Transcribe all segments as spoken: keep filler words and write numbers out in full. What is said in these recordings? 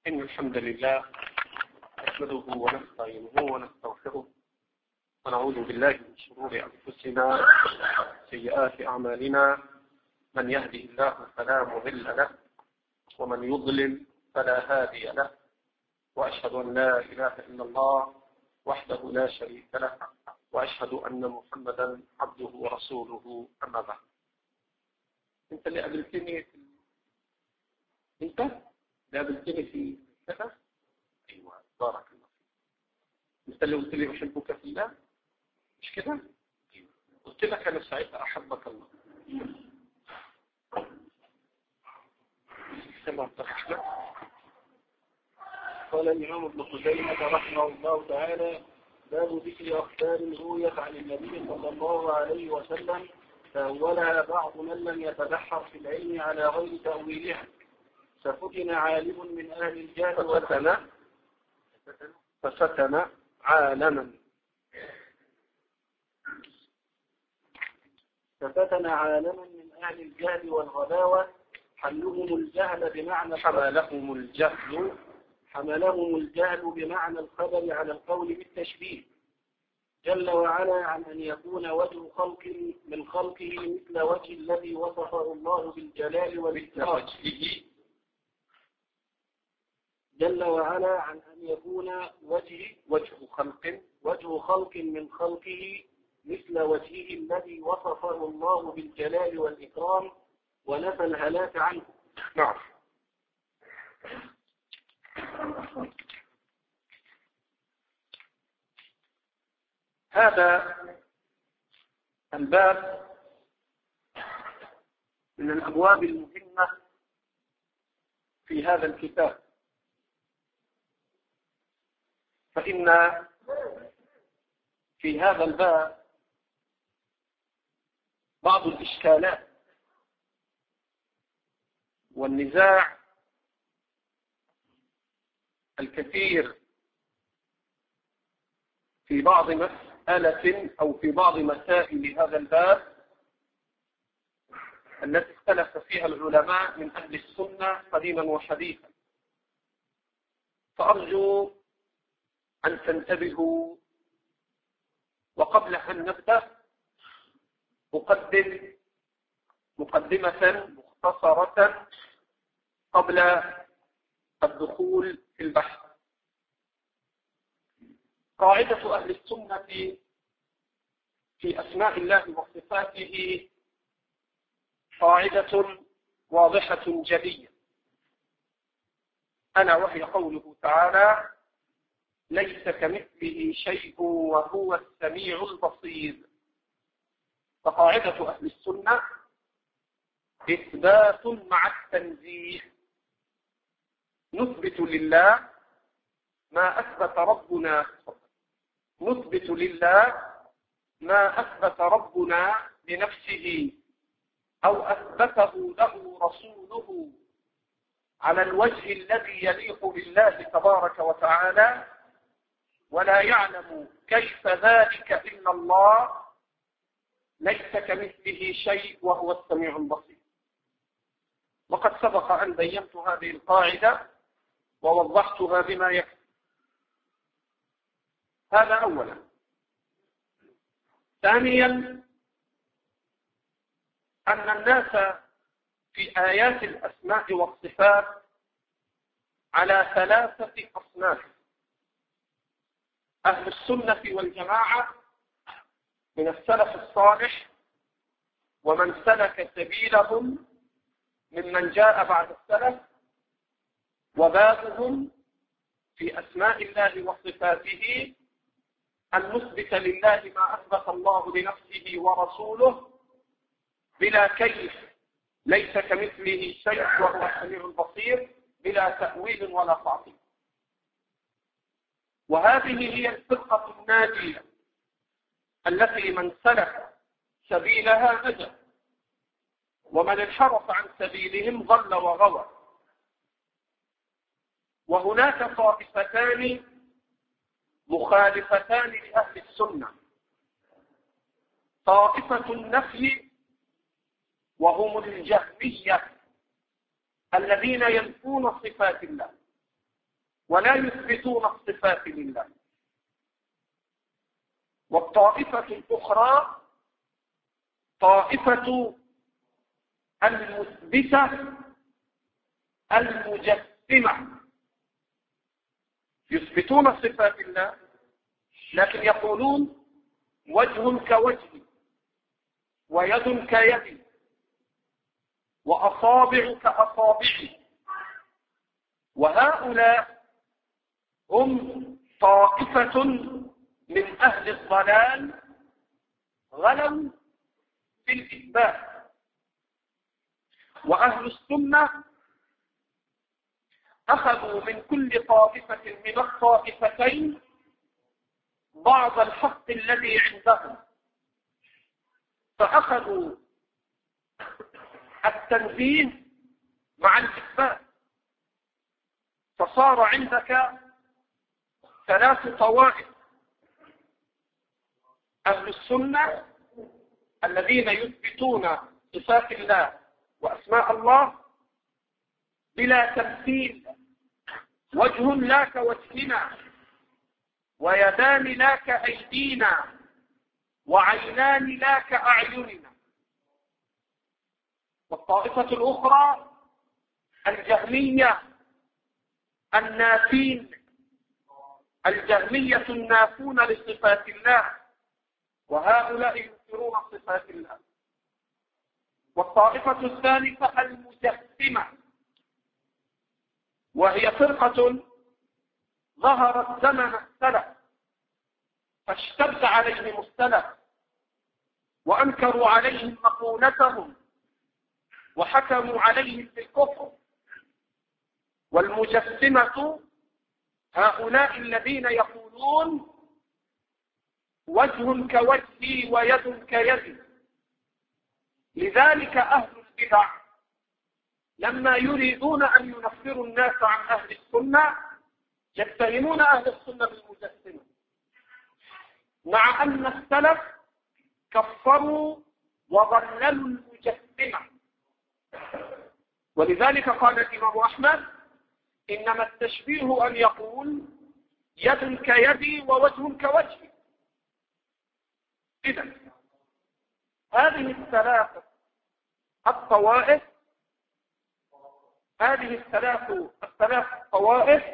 إن الحمد لله نحمده ونستعينه ونستغفره ونعوذ بالله من شرور أنفسنا وسيئات أعمالنا. من يهده الله فلا مضل له ومن يضلل فلا هادي له، وأشهد أن لا إله إلا الله وحده لا شريك له، وأشهد أن محمدا عبده ورسوله. أما بعد، أنت اللي قابلتني في أنت اللي قابلتني في كذا. أيوة، بارك الله فيك. أنت اللي قلت لي أحبك في الله، مش كده؟ قلت لك أنا ساعتها أحبك الله. قال الإمام ابن خزيمة رحمه الله تعالى: باب ذكر أخبار رويت عن النبي صلى الله عليه وسلم تأولها بعض من لم يتبحر في العلم على غير تأويلها، ففتن عالم من أهل الجهل ففتن ففتن عالما ففتن عالما من أهل الجهل والغباوة حملهم الجهل بمعنى حملهم الجهل حملهم الجهل بمعنى الخبر على القول بالتشبيه، جل وعلا عن أن يكون وجه خلق من خلقه مثل وجه الذي وصفه الله بالجلال والإكرام، جل وعلا عن أن يكون وجه وجه خلق وجه خلق من خلقه مثل وجهه الذي وصفه الله بالجلال والإكرام ونفى الهلاك عنه. نعم. هذا الباب من الأبواب المهمة في هذا الكتاب، فإن في هذا الباب بعض الإشكالات والنزاع الكثير في بعض مسألة أو في بعض مسائل هذا الباب التي اختلف فيها العلماء من أهل السنة قديما وحديثا، فأرجو أن تنتبهوا. وقبل أن نبدأ أقدم مقدمة مختصرة قبل الدخول في البحث. قاعدة أهل السنة في أسماء الله وصفاته قاعدة واضحة جلية، ألا وهي قوله تعالى: ليس كمثله شيء وهو السميع البصير. فقاعدة أهل السنة إثبات مع التنزيه، نثبت لله ما أثبت ربنا نثبت لله ما أثبت ربنا لنفسه أو أثبته له رسوله على الوجه الذي يليق بالله تبارك وتعالى، ولا يعلم كيف ذلك إلا الله. ليس كمثله شيء وهو السميع البصير. وقد سبق أن بينت هذه القاعدة ووضحتها بما يكفي. هذا أولا. ثانيا، أن الناس في آيات الأسماء والصفات على ثلاثة أصناف: أهل السنة والجماعة من السلف الصالح، ومن سلك سبيلهم ممن جاء بعد السلف، وبابهم في أسماء الله وصفاته أن نثبت لله ما أثبت الله لنفسه ورسوله بلا كيف، ليس كمثله شيء وهو السميع البصير، بلا تأويل ولا تعطيل. وهذه هي الفرقة الناجية التي من سلك سبيلها نجا، ومن انحرف عن سبيلهم ضل وغوى. وهناك طائفتان مخالفتان لأهل السنة: طائفة النفي وهم الجهمية الذين ينفون صفات الله، ولا يثبتون الصفات لله. والطائفة الأخرى طائفة المثبتة المجسمة، يثبتون صفات الله لكن يقولون وجه كوجه ويد كيد وأصابع كأصابعي. وهؤلاء هم طائفة من أهل الضلال غلوا في الإثبات. وأهل السنة أخذوا من كل طائفة من الطائفتين بعض الحق الذي عندهم، فأخذوا التنزيه مع الإثبات، فصار عندك ثلاث طوائف: أهل السنة الذين يثبتون صفات الله وأسماء الله بلا تمثيل، وجه لا كوجهنا ويدان لا كأيدينا وعينان لا كأعيننا. والطائفة الأخرى الجهمية النافين، الجهمية النافون لصفات الله، وهؤلاء ينكرون صفات الله. والطائفة الثالثة المجسمة، وهي فرقة ظهرت زمن السلف فاشتد عليهم السلف وأنكروا عليهم مقولتهم وحكموا عليهم بالكفر. والمجسمة هؤلاء الذين يقولون وجه كوجهي ويد كيدي. لذلك أهل البدع لما يريدون أن ينفروا الناس عن أهل السنة يتهمون أهل السنة بالمجسمة، مع أن السلف كفروا وضللوا المجسمة. ولذلك قال الإمام أحمد: إنما التشبيه أن يقول يد كيدي ووجه كوجهي. إذن هذه الثلاثة الطوائف هذه الثلاث الثلاث طوائف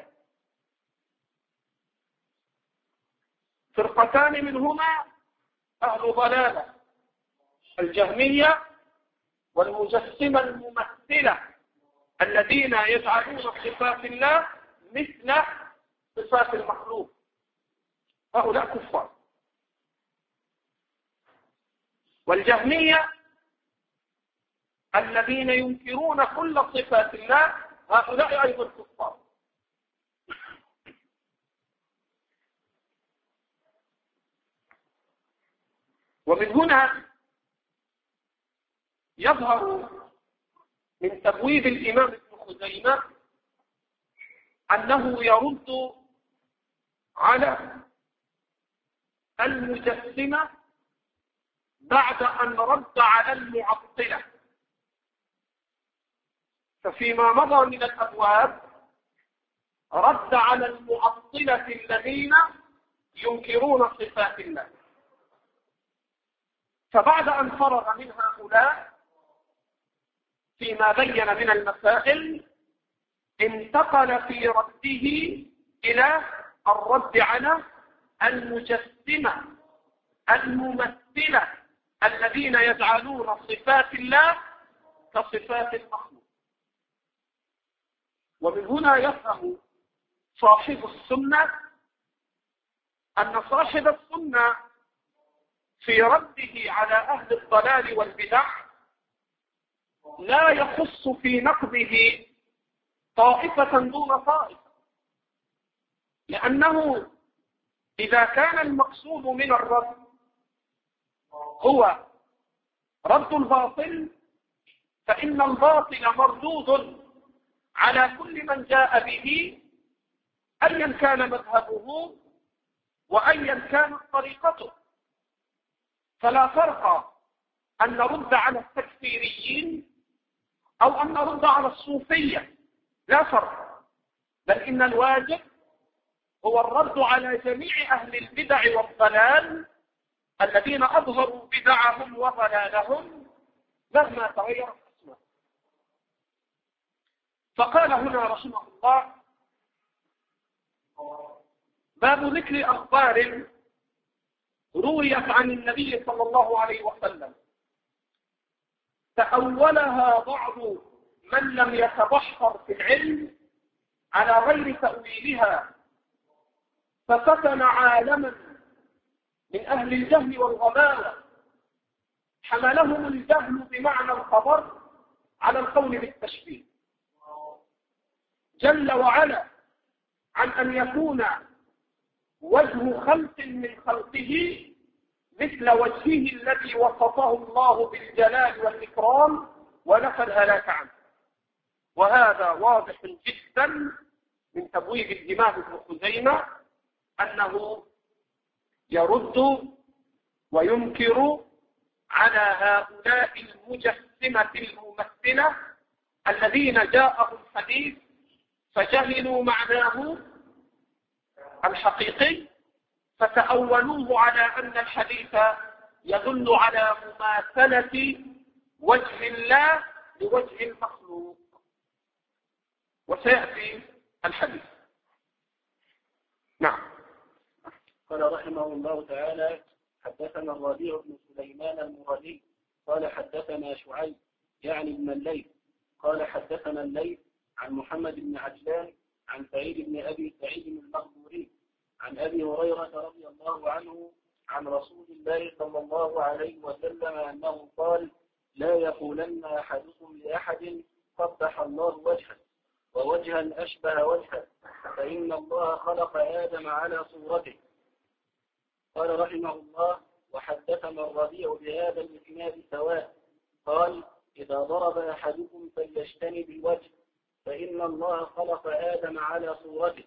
فرقتان منهما أهل ضلالة: الجهمية والمجسمة الممثلة الذين يجعلون صفات الله مثل صفات المخلوق. هؤلاء كفار. والجهمية الذين ينكرون كل صفات الله هؤلاء أيضا كفار. ومن هنا يظهر من تبويب الإمام ابن خزيمة أنه يرد على المجسمة بعد أن رد على المعطلة. ففيما مضى من الأبواب رد على المعطلة الذين ينكرون صفات الله. فبعد أن فرغ من هؤلاء فيما بين من المسائل انتقل في رده إلى الرد على المجسمة الممثلة الذين يجعلون صفات الله كصفات المخلوق. ومن هنا يفهم صاحب السنة أن صاحب السنة في رده على أهل الضلال والبدع لا يخص في نقده طائفة دون طائفة، لأنه إذا كان المقصود من الرد هو رد الباطل فإن الباطل مردود على كل من جاء به أيا كان مذهبه وأيا كانت طريقته. فلا فرق أن نرد على التكفيريين أو أن نرد على الصوفية، لا فرق. بل إن الواجب هو الرد على جميع أهل البدع والضلال الذين أظهروا بدعهم وضلالهم مهما تغيرت اسمه. فقال هنا رحمه الله: باب ذكر أخبار رويت عن النبي صلى الله عليه وسلم تأولها بعض من لم يتبحر في العلم على غير تأويلها، ففتن عالما من أهل الجهل والغباوة حملهم الجهل بمعنى الخبر على القول بالتشبيه، جل وعلا عن أن يكون وجه خلق من خلقه مثل وجهه الذي وصفه الله بالجلال والإكرام ونفى الهلاك عنه. وهذا واضح جدا من تبويب الإمام ابن خزيمة أنه يرد وينكر على هؤلاء المجسمة الممثلة الذين جاءهم حديث فجهلوا معناه الحقيقي فتأولوه على أن الحديث يدل على مماثلة وجه الله لوجه المخلوق، وسيأتي الحديث. نعم. قال رحمه الله تعالى: حدثنا الربيع بن سليمان المرادي قال حدثنا شعيب يعني ابن الليث قال حدثنا الليث عن محمد بن عجلان عن سعيد بن أبي سعيد المقبوري عن أبي هريرة رضي الله عنه عن رسول الله صلى الله عليه وسلم أنه قال: لا يقولن أحدكم لأحد قبح الله وجهه ووجها أشبه وجهه، فإن الله خلق آدم على صورته. قال رحمه الله: وحدثنا الربيع بهذا الإسناد سواء قال: إذا ضرب أحدكم فليجتنب الوجه فإن الله خلق آدم على صورته.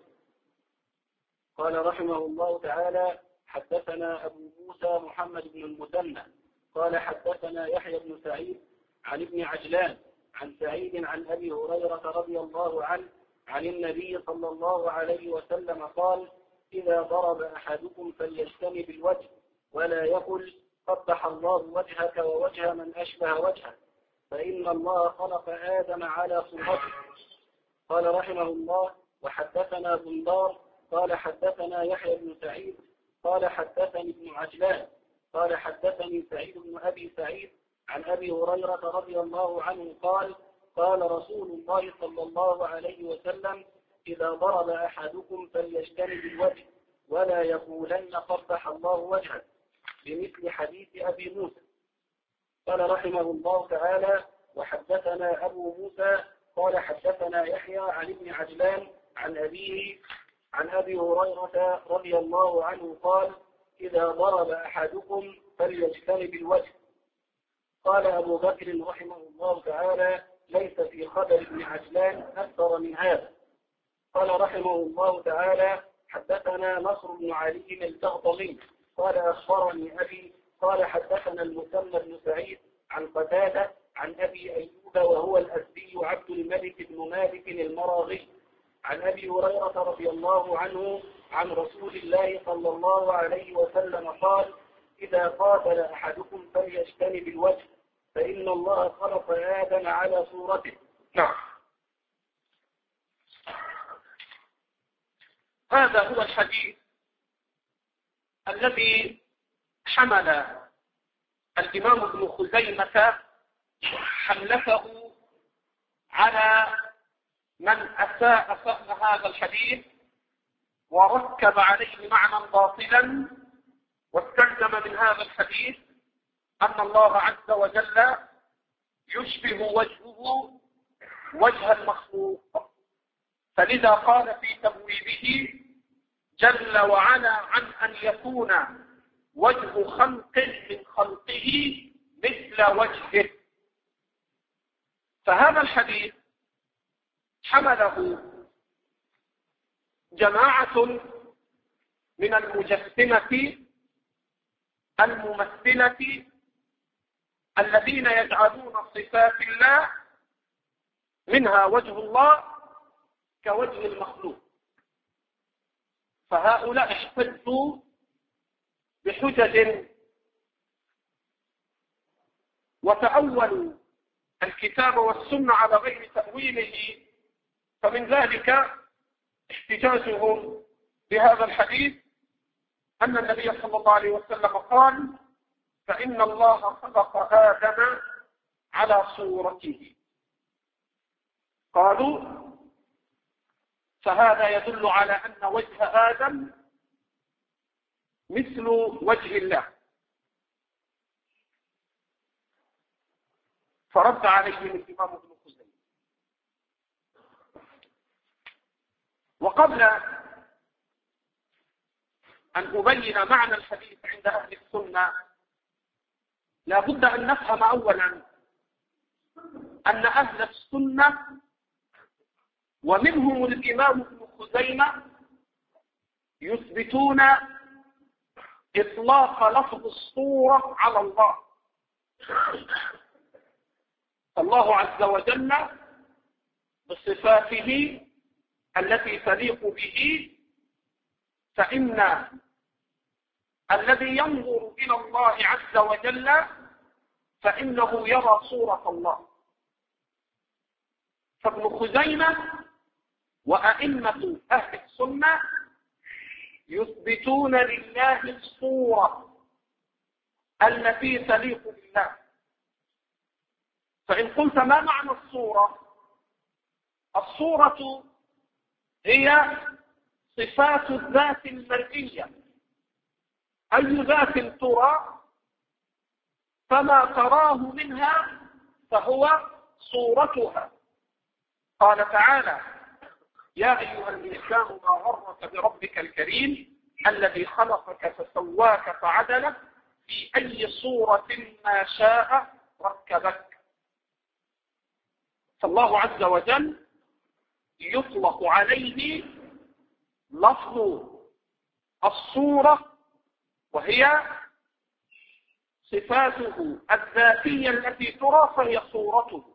قال رحمه الله تعالى: حدثنا أبو موسى محمد بن المثنى قال حدثنا يحيى بن سعيد عن ابن عجلان عن سعيد عن أبي هريرة رضي الله عنه عن النبي صلى الله عليه وسلم قال: إذا ضرب أحدكم فليجتنب الوجه ولا يقل قبح الله وجهك ووجه من أشبه وجهه، فإن الله خلق آدم على صورته. قال رحمه الله: وحدثنا بندار قال حدثنا يحيى بن سعيد قال حدثني ابن عجلان قال حدثني سعيد بن أبي سعيد عن أبي هريرة رضي الله عنه قال: قال رسول الله صلى الله عليه وسلم: إذا ضرب أحدكم فليجتنب الوجه ولا يقولن قبح الله وجهه، بمثل حديث أبي موسى. قال رحمه الله تعالى: وحدثنا أبو موسى قال حدثنا يحيى عن ابن عجلان عن أبيه عن أبي هريرة رضي الله عنه قال: إذا ضرب أحدكم فليجتنب الوجه. قال أبو بكر رحمه الله تعالى: ليس في خبر ابن عجلان أكثر من هذا. قال رحمه الله تعالى: حدثنا نصر بن علي البغضلي قال أخبرني أبي قال حدثنا المثنى بن سعيد عن قتادة عن أبي أيوب وهو الأسدي عبد الملك بن مالك المراغي عن أبي هريرة رضي الله عنه عن رسول الله صلى الله عليه وسلم قال: إذا قاتل أحدكم فليجتنب الوجه فإن الله خلق آدم على صورته. نعم. هذا هو الحديث الذي حمل الإمام ابن خزيمة حملته على من أساء فهم هذا الحديث وركب عليه معنى باطلا، واستلزم من هذا الحديث أن الله عز وجل يشبه وجهه وجه المخلوق، فلذا قال في تبويبه جل وعلا عن أن يكون وجه خلق من خلقه مثل وجهه. فهذا الحديث حمله جماعة من المجسمة الممثلة الذين يجعلون صفات الله منها وجه الله كوجه المخلوق، فهؤلاء احتجوا بحجج وتأولوا الكتاب والسنة على غير تأويله، فمن ذلك احتجاجهم بهذا الحديث أن النبي صلى الله عليه وسلم قال: فإن الله خلق آدم على صورته. قالوا: فهذا يدل على أن وجه آدم مثل وجه الله. فرد عليهم الإمام ابن خزيمة. وقبل أن أبين معنى الحديث عند أهل السنة، لا بد أن نفهم أولا أن أهل السنة ومنهم الإمام ابن خزيمة يثبتون إطلاق لفظ الصورة على الله. الله عز وجل بصفاته التي تليق به، فإن الذي ينظر إلى الله عز وجل فإنه يرى صورة الله. فابن خزيمة وأئمة أهل السنة يثبتون لله الصورة التي تليق بالله. فإن قلت ما معنى الصورة؟ الصورة هي صفات الذات المرئية، أي ذات ترى فما تراه منها فهو صورتها. قال تعالى: يا أيها الإنسان ما غرك بربك الكريم الذي خلقك فسواك فعدلك في أي صورة ما شاء ركبك. فالله عز وجل يطلق عليه لفظ الصورة، وهي صفاته الذاتية التي ترى فهي صورته.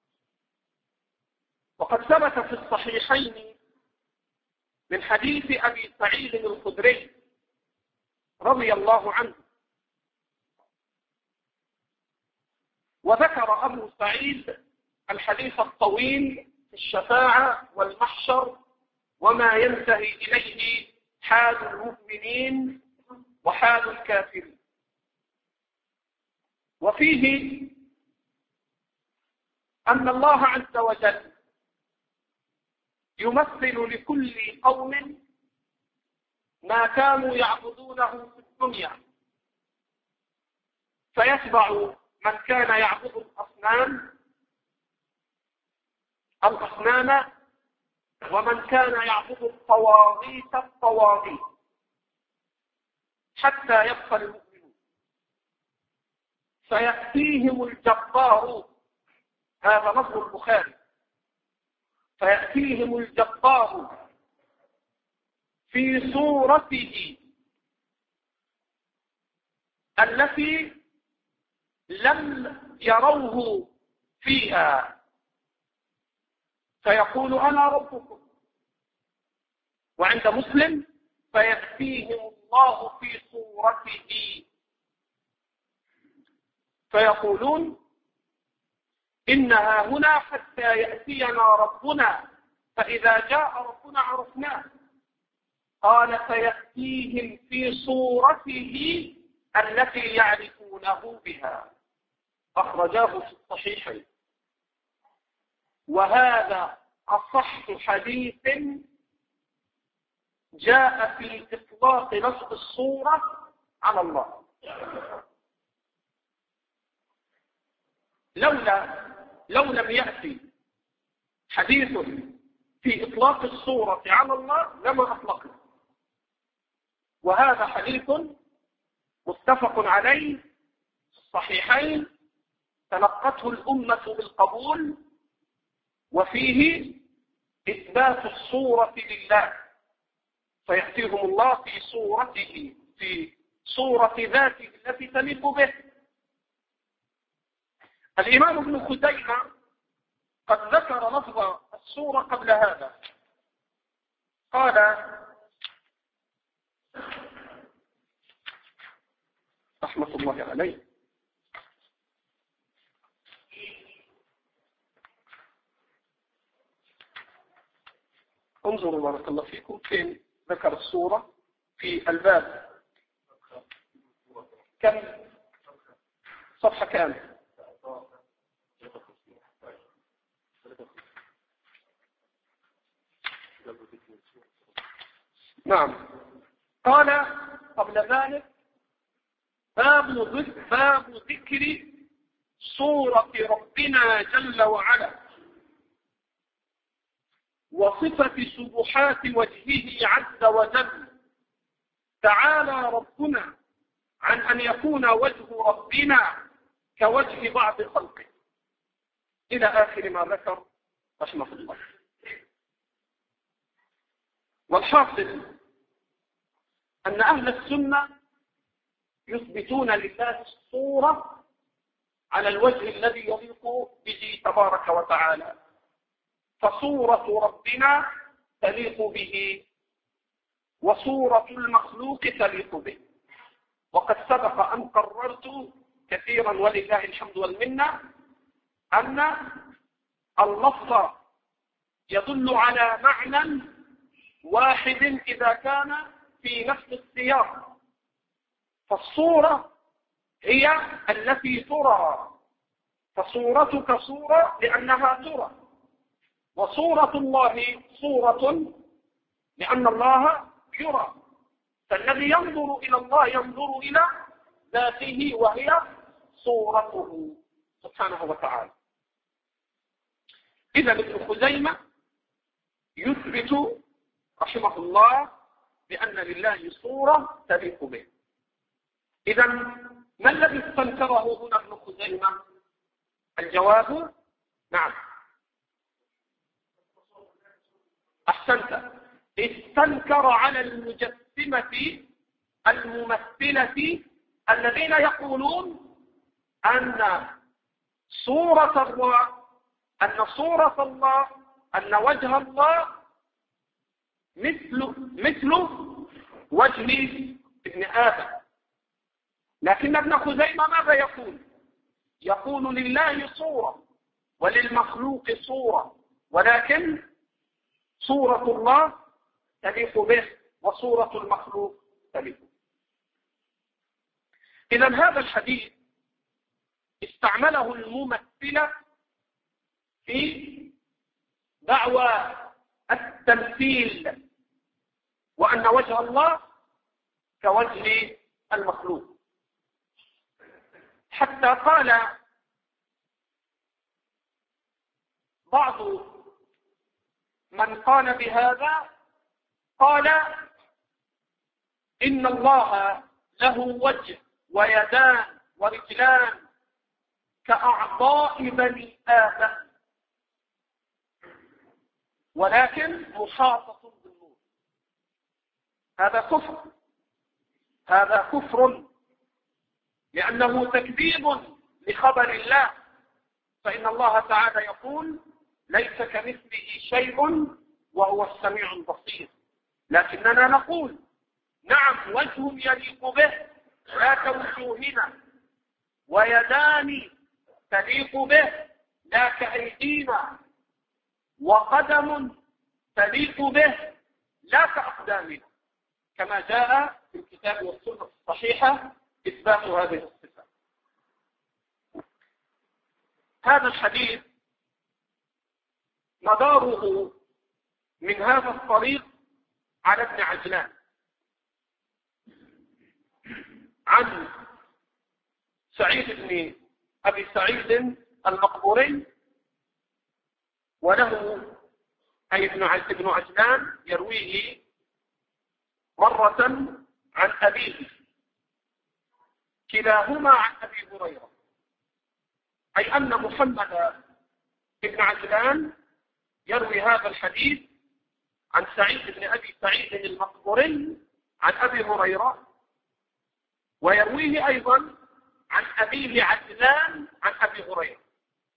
وقد ثبت في الصحيحين من حديث أبي سعيد الخدري رضي الله عنه، وذكر أبو سعيد الحديث الطويل في الشفاعة والمحشر وما ينتهي إليه حال المؤمنين وحال الكافرين. وفيه أن الله عز وجل يمثل لكل قوم ما كانوا يعبدونه في الدنيا، فيتبع من كان يعبد الأصنام الأصنام ومن كان يعبد الطواغيت الطواغيت حتى يبقى المؤمنون. فيأتيهم الجبار، هذا لفظ البخاري، فيأتيهم الجبار في صورته التي لم يروه فيها، فيقول أنا ربكم. وعند مسلم: فيأتيهم الله في صورته فيقولون إنها هنا حتى يأتينا ربنا، فإذا جاء ربنا عرفناه. قال: فيأتيهم في صورته التي يعرفونه بها. أخرجاه في الصحيحين. وهذا أصح حديث جاء في إطلاق لفظ الصورة على الله. لولا لو لم يأتي حديث في إطلاق الصورة على الله لما أطلقه. وهذا حديث متفق عليه الصحيحين، تلقته الأمة بالقبول، وفيه إثبات الصورة لله. فيأتيهم الله في صورته، في صورة ذاته التي تليق به. الإمام ابن خزيمة قد ذكر لفظ الصورة قبل هذا، قال رحمة الله عليه: انظروا بارك الله فيكم فين ذكر الصورة في الباب، كم صفحة كام؟ نعم. قال قبل ذلك: باب باب ذكر صورة ربنا جل وعلا وصفة سبحات وجهه عز وجل. تعالى ربنا عن أن يكون وجه ربنا كوجه بعض خلقه، إلى آخر ما ذكر رحمه الله. والحاصل أن أهل السنة يثبتون لله الصورة على الوجه الذي يليق به تبارك وتعالى، فصورة ربنا تليق به وصورة المخلوق تليق به. وقد سبق أن قررت كثيرا ولله الحمد والمنة أن اللفظ يدل على معنى واحد إذا كان في نفس السياق، فالصورة هي التي ترى، فصورتك صورة لأنها ترى، وصورة الله صورة لأن الله يرى. فالذي ينظر إلى الله ينظر إلى ذاته وهي صورته سبحانه وتعالى. إذا ابن خزيمة يثبت رحمه الله بأن لله صورة تليق به. إذا ما الذي استنكره هنا ابن خزيمة؟ الجواب نعم، أحسنت. استنكر على المجسمة الممثلة الذين يقولون أن صورة الله أن صورة الله أن وجه الله مثل مثل وجه ابن آدم. لكن ابن خزيمة ماذا يقول؟ يقول لله صورة وللمخلوق صورة، ولكن صورة الله تليق به وصورة المخلوق تليق به. إذا هذا الحديث استعمله الممثلة في دعوى التمثيل، وأن وجه الله كوجه المخلوق، حتى قال بعض من قال بهذا قال إن الله له وجه ويدان ورجلان كأعضاء بني آدم، ولكن محاطة بالنور. هذا كفر، هذا كفر، لأنه تكذيب لخبر الله. فإن الله تعالى يقول ليس كمثله شيء وهو السميع البصير. لكننا نقول نعم وجه يليق به لا كوجوهنا، ويدان تليق به لا كأيدينا، وقدم تليق به لا كأقدامنا، كما جاء في الكتاب والسنة الصحيحة إثبات هذه الصفة. هذا الحديث مداره من هذا الطريق على ابن عجلان عن سعيد بن أبي سعيد المقبوري، وله أي ابن عجلان يرويه مرة عن أبيه، كلاهما عن أبي هريرة، أي أن محمد بن عجلان يروي هذا الحديث عن سعيد بن أبي سعيد المقبوري عن أبي هريرة، ويرويه أيضا عن أبيه عجلان عن أبي هريرة.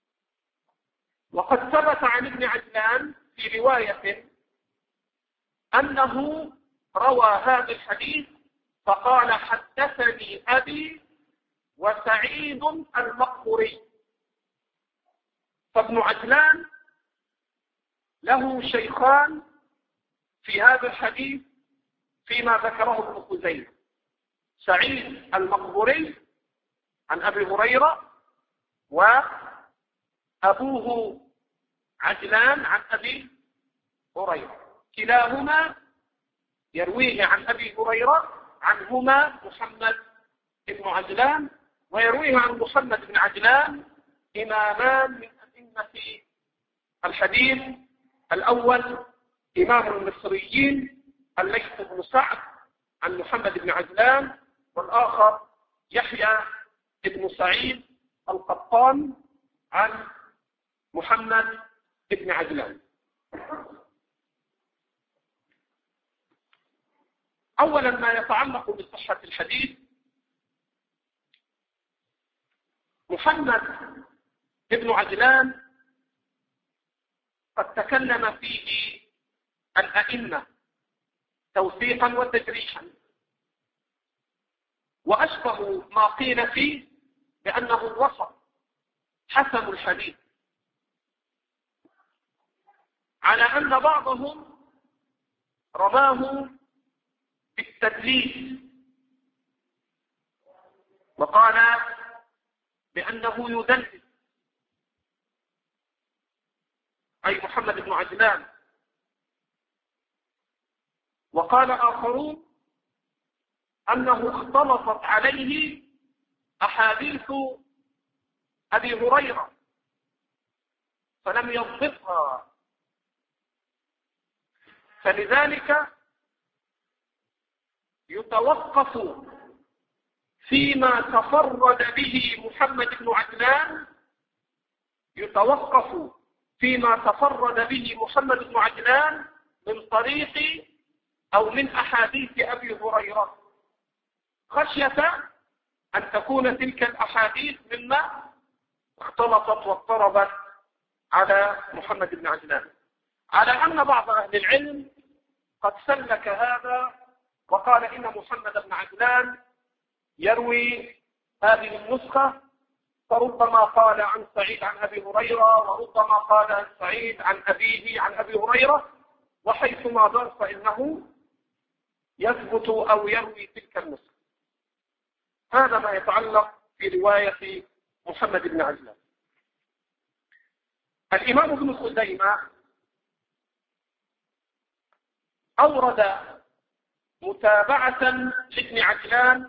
وقد ثبت عن ابن عجلان في رواية أنه روى هذا الحديث فقال حدثني أبي وسعيد المقبوري. فابن عجلان له شيخان في هذا الحديث فيما ذكره ابن خزيمة، سعيد المقبوري عن أبي هريرة، وأبوه عجلان عن أبي هريرة، كلاهما يرويه عن أبي هريرة، عنهما محمد بن عجلان، ويرويه عن محمد بن عجلان إمامان من أئمة الحديث. الأول إمام المصريين الليث بن سعد عن محمد بن عجلان، والآخر يحيى بن سعيد القطان عن محمد بن عجلان. أولا ما يتعلق بصحة الحديث، محمد بن عجلان قد تكلم فيه الأئمة توثيقا وتجريحا، وأشبه ما قيل فيه بأنه الوسط حسن الحديث، على أن بعضهم رماه بالتدليس وقال بأنه يدلس، أي محمد بن عجلان. وقال آخرون أنه اختلطت عليه أحاديث أبي هريرة فلم يضبطها، فلذلك يتوقف فيما تفرد به محمد بن عجلان يتوقف فيما تفرد به محمد بن عجلان من طريق أو من أحاديث أبي هريرة، خشية أن تكون تلك الأحاديث مما اختلطت واضطربت على محمد بن عجلان، على أن بعض أهل العلم قد سلك هذا وقال إن محمد بن عجلان يروي هذه النسخة، فربما قال عن سعيد عن أبي هريرة، وربما قال عن سعيد عن أبيه عن أبي هريرة، وحيثما دار فإنه يثبت أو يروي تلك النسخة. هذا ما يتعلق في رواية محمد بن عجلان. الإمام ابن خزيمة أورد متابعة لابن عجلان،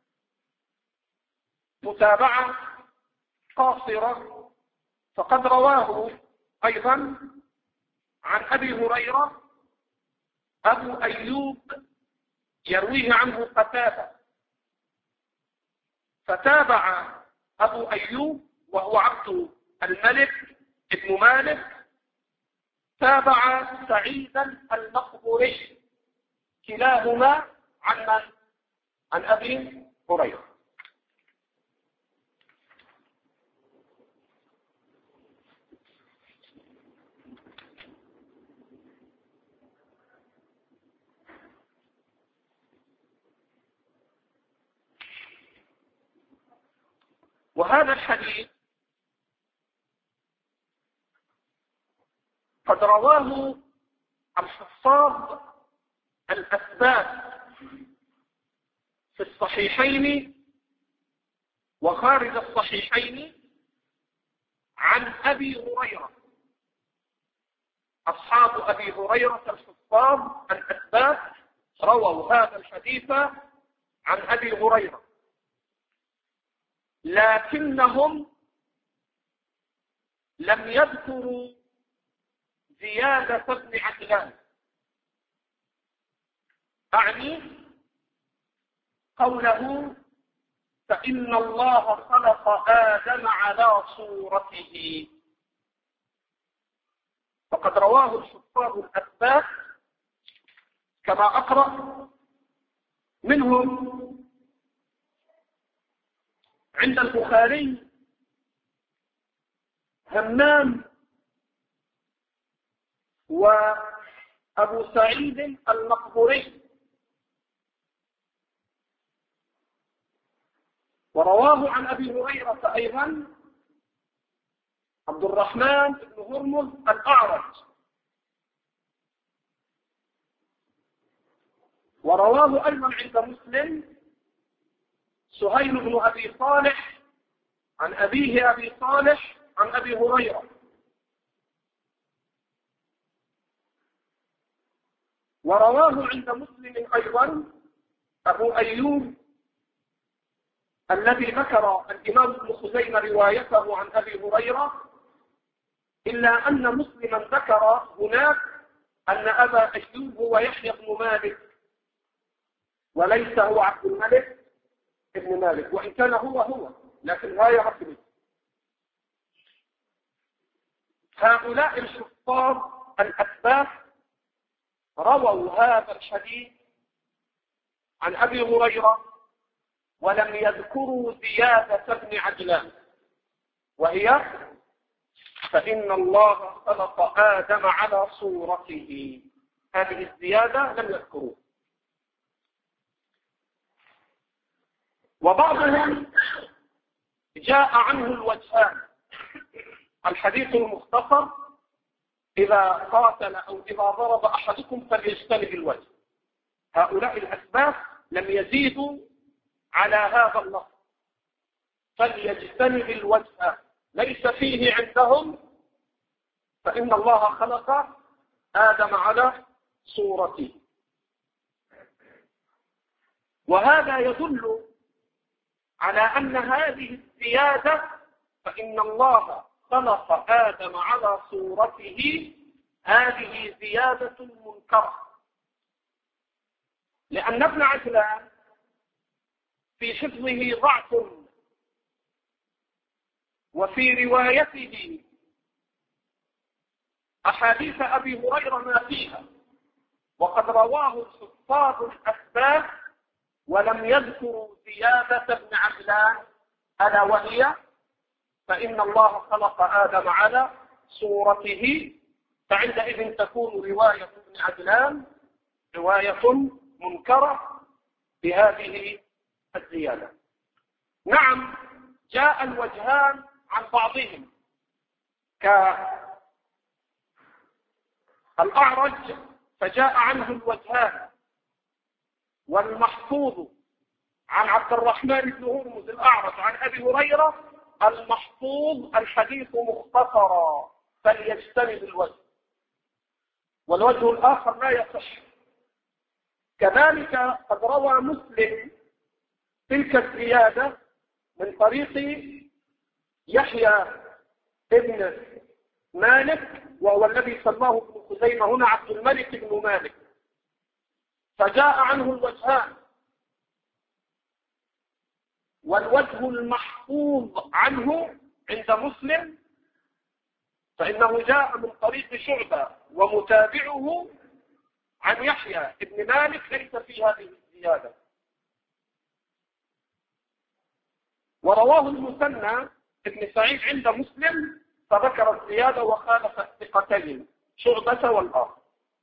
متابعة قاصرة، فقد رواه أيضا عن أبي هريرة أبو أيوب يرويه عنه قتادة، فتابع أبو أيوب وهو عبد الملك ابن مالك، تابع سعيدا المقبوري، كلاهما عن من؟ عن أبي هريرة. وهذا الحديث قد رواه الحفاظ الأثبات في الصحيحين وخارج الصحيحين عن أبي هريرة. أصحاب أبي هريرة الحفاظ الأثبات رووا هذا الحديث عن أبي هريرة، لكنهم لم يذكروا زيادة ابن عجلان، أعني قوله فإن الله خلق آدم على صورته، فقد رواه الحفاظ الأثبات كما أقرأ، منهم عند البخاري همام وأبو أبو سعيد المقبوري، ورواه عن أبي هريرة أيضا عبد الرحمن بن هرمز الأعرج، ورواه أيضا عند مسلم سهيل بن أبي صالح عن أبيه أبي صالح عن أبي هريرة. ورواه عند مسلم أيضا أبو أيوب الذي ذكر الإمام ابن خزيمة روايته عن أبي هريرة، إلا أن مسلما ذكر هناك أن أبا أيوب هو يحيى بن مالك وليس هو عبد الملك ابن مالك، وإن كان هو هو لكن لا يعرف. هؤلاء الحفاظ الأثبات رووا هذا الحديث عن أبي هريرة ولم يذكروا زيادة ابن عجلان، وهي فإن الله خلق آدم على صورته. هذه الزيادة لم يذكروه. وبعضهم جاء عنه الوجهان. الحديث المختصر إذا قاتل أو إذا ضرب أحدكم فليجتنب الوجه. هؤلاء الأسباب لم يزيدوا على هذا اللفظ، فليجتنب الوجه، ليس فيه عندهم فإن الله خلق آدم على صورته. وهذا يدل على أن هذه الزيادة فإن الله خلق آدم على صورته هذه زيادة منكرة، لأن ابن عجلان في حفظه ضعف، وفي روايته أحاديث أبي هريرة ما فيها، وقد رواه الحفاظ الأثبات ولم يذكروا زيادة ابن عجلان، ألا وهي فإن الله خلق آدم على صورته. فعندئذ تكون رواية ابن عجلان رواية منكرة بهذه الزيادة. نعم، جاء الوجهان عن بعضهم كالأعرج فجاء عنه الوجهان، والمحفوظ عن عبد الرحمن بن هرمز الأعرج عن أبي هريرة المحفوظ الحديث مختصرا فليجتنب الوجه، والوجه الآخر لا يصح. كذلك قد روى مسلم تلك الزيادة من طريق يحيى ابن مالك، وهو الذي سماه ابن خزيمة هنا عبد الملك بن مالك، فجاء عنه الوجهان. والوجه المحفوظ عنه عند مسلم فإنه جاء من طريق شعبة ومتابعه عن يحيى ابن مالك، ليس في هذه الزيادة. ورواه المثنى ابن سعيد عند مسلم فذكر الزيادة وخالف الثقتين شعبة والآخر.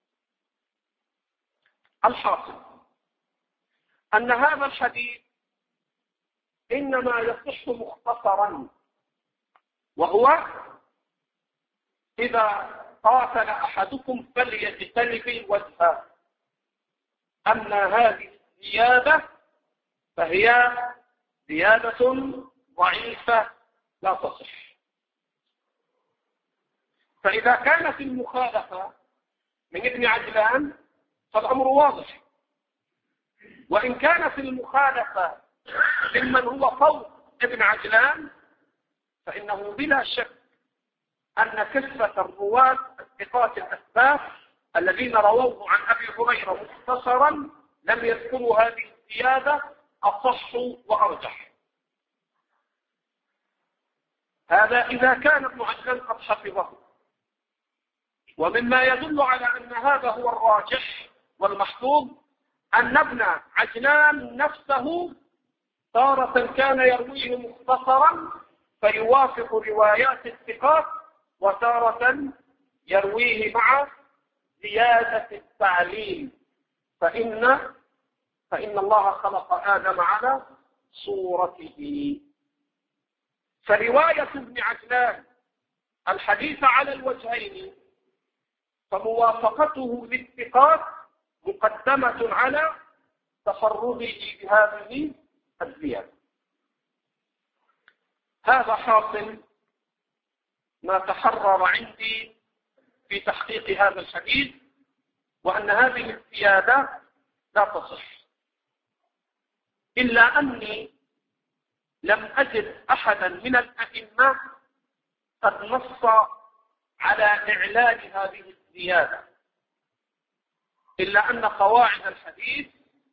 الحاصل أن هذا الحديث إنما يصح مختصرا، وهو إذا قاتل أحدكم فليجتنب الوجه. أما هذه الزيادة فهي زيادة ضعيفة لا تصح. فإذا كانت المخالفة من ابن عجلان فالأمر واضح، وإن كانت المخالفة ممن هو فوق ابن عجلان فإنه بلا شك أن كثرة الرواة الثقات الأثبات الذين رووه عن أبي هريرة مختصرا لم يذكروا هذه الزيادة أصح وأرجح. هذا إذا كان ابن عجلان قد حفظه. ومما يدل على أن هذا هو الراجح والمحفوظ أن ابن عجلان نفسه تارة كان يرويه مختصرا فيوافق روايات الثقات، وتارة يرويه مع زيادة التعليل، فإن فإن الله خلق آدم على صورته. فرواية ابن عجلان الحديث على الوجهين فموافقته للثقات مقدمة على تفرده بهذه الزيادة. هذا حاصل ما تحرر عندي في تحقيق هذا الحديث، وأن هذه الزيادة لا تصح، إلا أني لم أجد أحدا من الأئمة قد نص على إعلان هذه الزيادة، إلا أن قواعد الحديث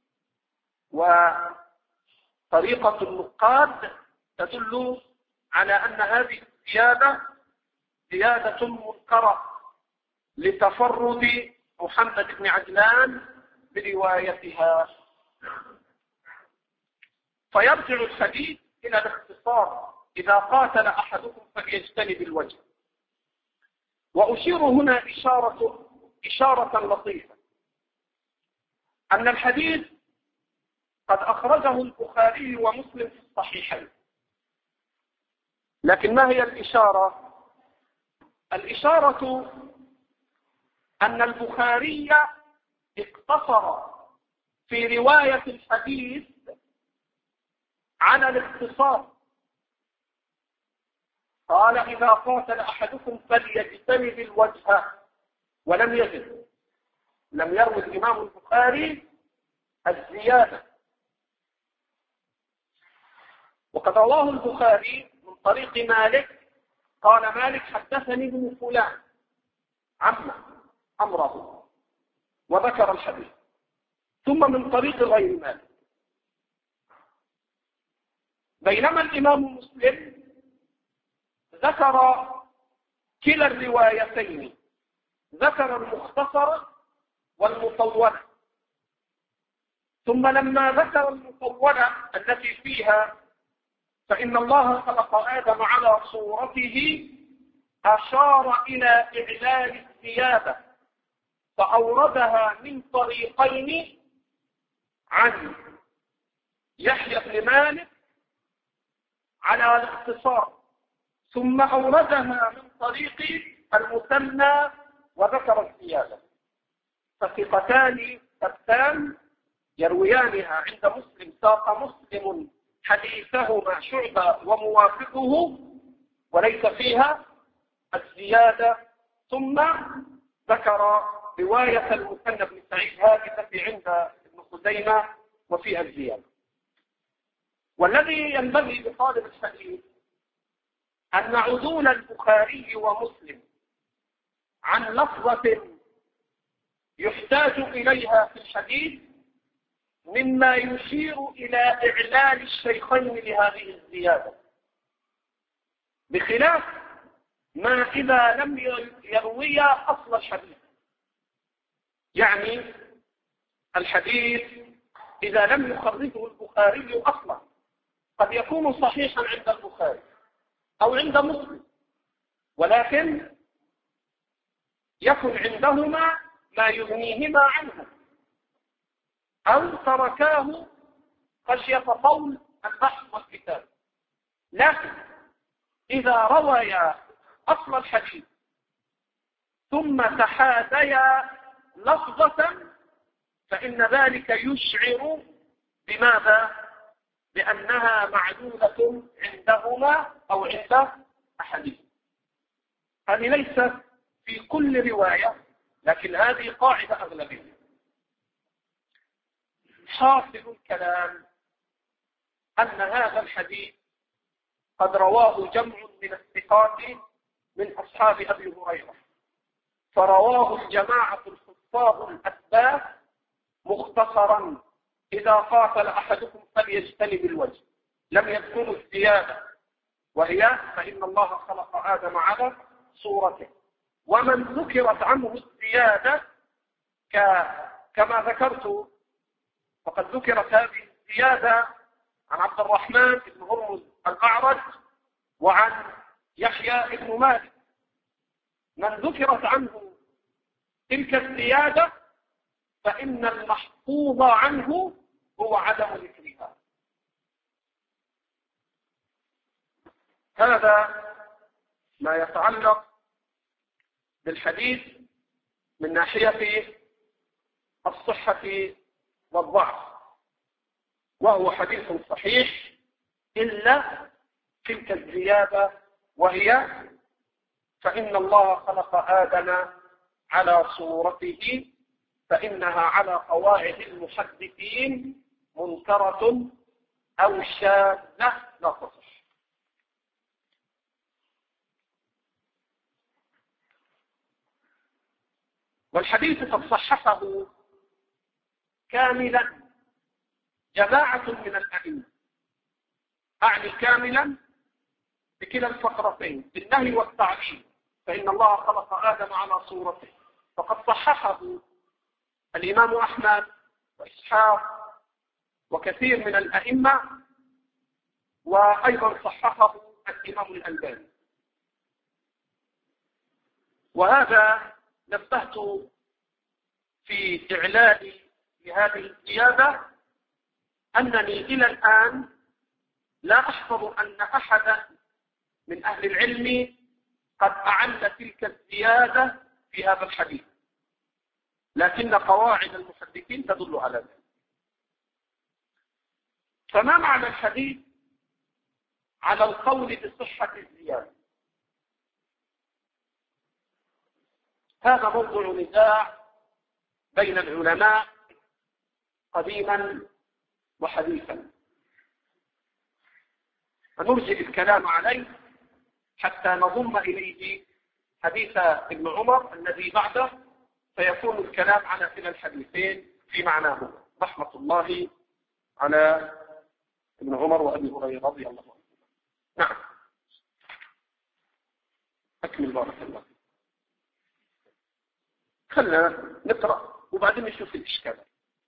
وطريقة النقاد تدل على أن هذه الزيادة زيادة منكرة لتفرد محمد بن عجلان بروايتها. فيرجع الحديث إلى الاختصار: إذا قاتل أحدكم فليجتنب الوجه. وأشير هنا إشارة, إشارة لطيفة، أن الحديث قد أخرجه البخاري ومسلم في الصحيحين، لكن ما هي الإشارة؟ الإشارة أن البخاري اقتصر في رواية الحديث على الاختصار، قال إذا قاتل أحدكم فليجتنب الوجه، ولم يزد، لم يروي الإمام البخاري الزيادة. وقد رواه البخاري من طريق مالك، قال مالك حدثني ابن فلان عمه أمره وذكر الحديث، ثم من طريق غير مالك. بينما الإمام مسلم ذكر كلا الروايتين، ذكر المختصر والمطولة، ثم لما ذكر المطولة التي فيها فإن الله خلق آدم على صورته أشار إلى إعلان الزيادة، فأوردها من طريقين عن يحيى بن مالك على الاختصار، ثم أوردها من طريق المثنى وذكر الزيادة. فثقتان ثبتان يرويانها عند مسلم، ساق مسلم حديثهما شعبة وموافقه وليس فيها الزيادة، ثم ذكر رواية المثنى بن سعيد هذه التي عند ابن خزيمة وفيها الزيادة. والذي ينبغي لطالب الحديث أن عدول البخاري ومسلم عن لفظة يحتاج إليها في الحديث مما يشير إلى إعلان الشيخين لهذه الزيادة، بخلاف ما إذا لم يرويا أصل الحديث. يعني الحديث إذا لم يخرجه البخاري أصلا قد يكون صحيحا عند البخاري أو عند مسلم، ولكن يكن عندهما ما يغنيهما عنه، أو تركاه خشية طول البحث والكتاب. لكن إذا رويا أصل الحديث ثم تحاديا لفظة فإن ذلك يشعر بماذا؟ بأنها معدودة عندهما أو عند أحدهم. هذه ليست في كل رواية، لكن هذه قاعدة أغلبية. حاصل الكلام أن هذا الحديث قد رواه جمع من الثقات من أصحاب أبي هريرة، فرواه الجماعة الحفاظ الأثبات مختصرا: إذا قاتل أحدكم فليجتنب الوجه، لم يذكروا الزيادة وهي فإن الله خلق آدم على صورته. ومن ذكرت عنه الزيادة كما ذكرت، فقد ذكرت هذه الزيادة عن عبد الرحمن بن هرمز الأعرج وعن يحيى بن مالك. من ذكرت عنه تلك الزيادة فإن المحفوظ عنه هو عدم ذكرها. هذا ما يتعلق بالحديث من ناحية الصحة والضعف، وهو حديث صحيح إلا تلك الزيادة، وهي فإن الله خلق آدم على صورته، فإنها على قواعد المحدثين منكرة أو شاذة لا تصح. والحديث قد صححه كاملا جماعة من الأئمة، أعني كاملا بكلا الفقرتين، بالنهي والتعليم، فإن الله خلق آدم على صورته، فقد صححه الإمام أحمد وإسحاق وكثير من الأئمة، وأيضا صححه الإمام الألباني. وهذا نبهت في إعلائي لهذه الزيادة أنني إلى الآن لا أحفظ أن أحدا من أهل العلم قد أعل تلك الزيادة في هذا الحديث، لكن قواعد المحدثين تدل على ذلك. فما معنى الحديث على القول بصحة الزيادة؟ هذا موضوع نزاع بين العلماء قديما وحديثا، فنرجئ الكلام عليه حتى نضم إليه حديث ابن عمر الذي بعده، فيكون الكلام على كلا الحديثين في معناه، رحمة الله على ابن عمر وأبي هريرة رضي الله عنه. نعم، أكمل بارك الله. خلنا نقرأ وبعدين نشوف الإشكال.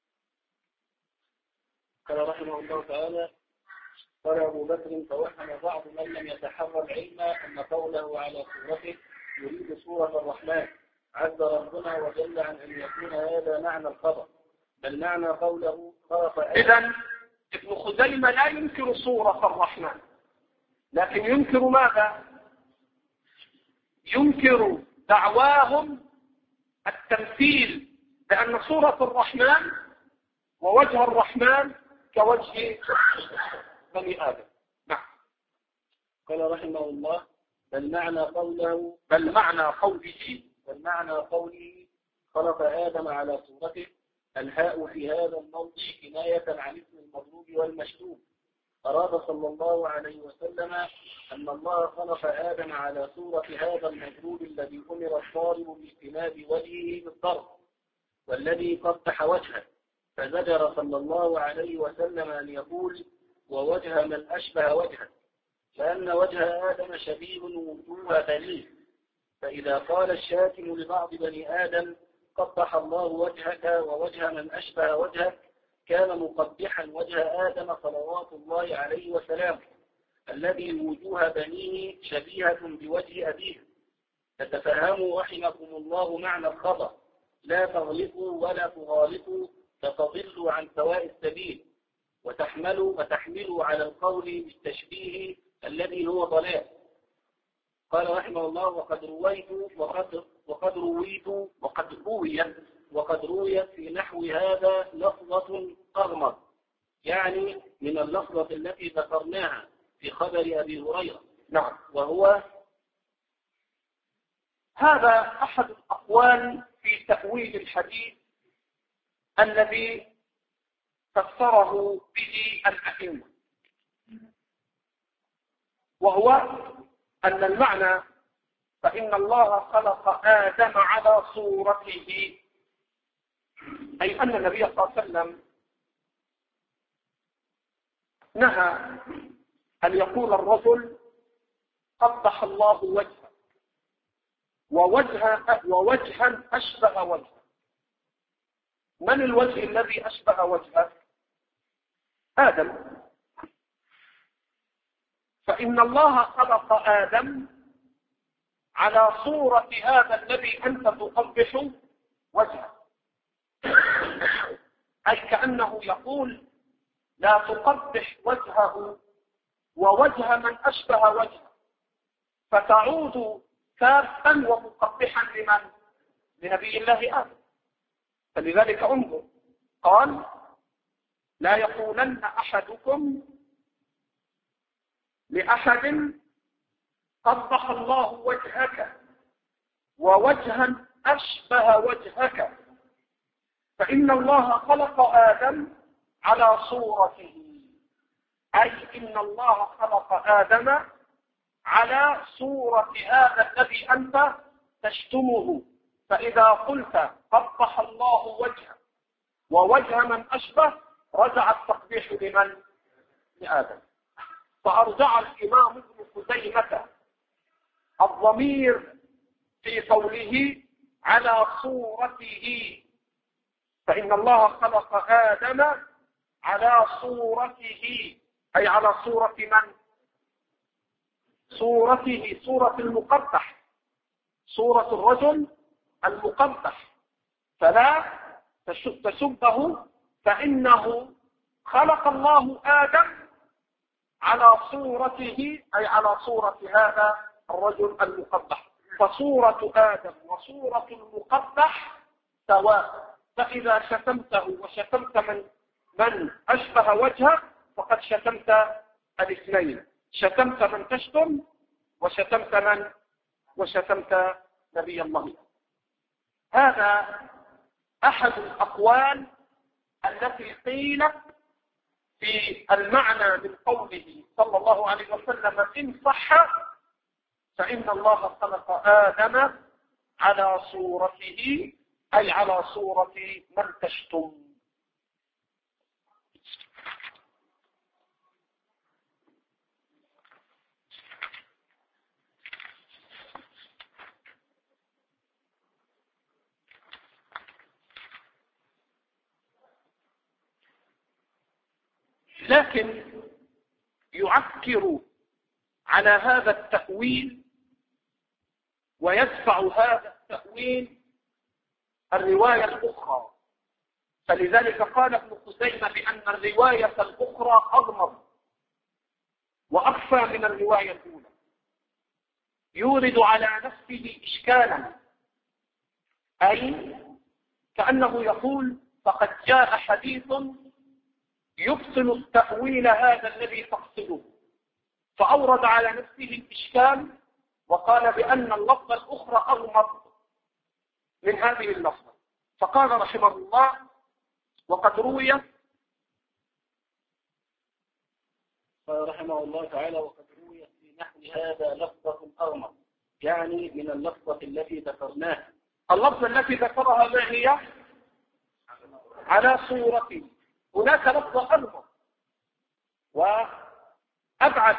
قال رحمه الله تعالى: قال أبو بكر: توهم بعض من لم يتحرى العلم أن قوله على صورته يريد صورة الرحمن عز ربنا وجل عن أن يكون هذا معنى الخبر، بل معنى قوله خلق آدم. إذن ابن خزيمة لا ينكر صورة الرحمن، لكن ينكر ماذا؟ ينكر دعواهم التمثيل، لأن صورة الرحمن ووجه الرحمن كوجه بني آدم. نعم. قال رحمه الله: بل معنى قوله بل معنى قوله بل معنى قوله خلق آدم على صورته، الهاء في هذا الموضع كناية عن اسم المضروب والمشتوم. أراد صلى الله عليه وسلم أن الله خلق آدم على صورة هذا المضروب الذي أمر الضارب باجتناب وجهه بالضرب، والذي قبح وجهه، فزجر صلى الله عليه وسلم أن يقول: ووجه من أشبه وجهه، لأن وجه آدم شبيه وجوه بنيه. فإذا قال الشاتم لبعض بني آدم: قبح الله وجهك ووجه من أشبه وجهك، كان مقبحا وجه آدم صلوات الله عليه وسلامه، الذي وجوه بنيه شبيهة بوجه أبيه. فتفهموا رحمكم الله معنى الخبر، لا تغلطوا ولا تغالطوا فتضلوا عن سواء السبيل، وتحملوا وتحملوا على القول بالتشبيه الذي هو ضلال. قال رحمه الله: وقد رويت وقد وقد رويت وقد رويت وقد رويت في نحو هذا لفظة أغمض، يعني من اللفظة التي ذكرناها في خبر أبي هريرة. نعم. وهو هذا أحد الأقوال في تأويل الحديث الذي فسره به الأئمة، وهو أن المعنى فإن الله خلق آدم على صورته، أي أن النبي صلى الله عليه وسلم نهى أن يقول الرجل: قبح الله وجهه ووجه ووجها أشبه وجهه. من الوجه الذي أشبه وجهه؟ آدم. فإن الله خلق آدم على صورة هذا الذي أنت تقبحه، وجهه، أي كأنه يقول لا تقبح وجهه ووجه من أشبه وجهه، فتعود كافا ومقبحا لمن؟ لنبي الله آدم. فلذلك انظر، قال لا يقولن أحدكم لأحد قبح الله وجهك ووجها أشبه وجهك، فإن الله خلق آدم على صورته، أي إن الله خلق آدم على صورة هذا الذي أنت تشتمه. فإذا قلت قبح الله وجهه ووجه من أشبه، رجع التقبيح لمن؟ لآدم. فأرجع الإمام ابن خزيمة الضمير في قوله على صورته، فإن الله خلق آدم على صورته، أي على صورة من؟ صورته، صورة المقبح، صورة الرجل المقبح، فلا تسبه، فإنه خلق الله آدم على صورته، أي على صورة هذا الرجل المقبح، فصورة آدم وصورة المقبح سواء. فإذا شتمته وشتمت من من أشبه وجهه فقد شتمت الاثنين، شتمت من تشتم وشتمت من وشتمت نبي الله. هذا أحد الأقوال التي قيلت في المعنى من قوله صلى الله عليه وسلم إن صح فإن الله خلق آدم على صورته، أي على صورة من تشتم. لكن يعكر على هذا التأويل ويدفع هذا التأويل الرواية الأخرى، فلذلك قال ابن خزيمة بأن الرواية الأخرى أغمض وأخفى من الرواية الأولى، يورد على نفسه إشكالا، أي كأنه يقول فقد جاء حديث يبطل التأويل هذا الذي تقصده، فأورد على نفسه الإشكال وقال بأن اللفظة الأخرى أغمض من هذه اللفظة. فقال رحمه الله وقد روي قال رحمه الله تعالى وقد روي في نحو هذا لفظة أغمض، يعني من اللفظة التي ذكرناها. اللفظة التي ذكرها ما هي؟ على صورته. هناك لفظة أغمض وأبعد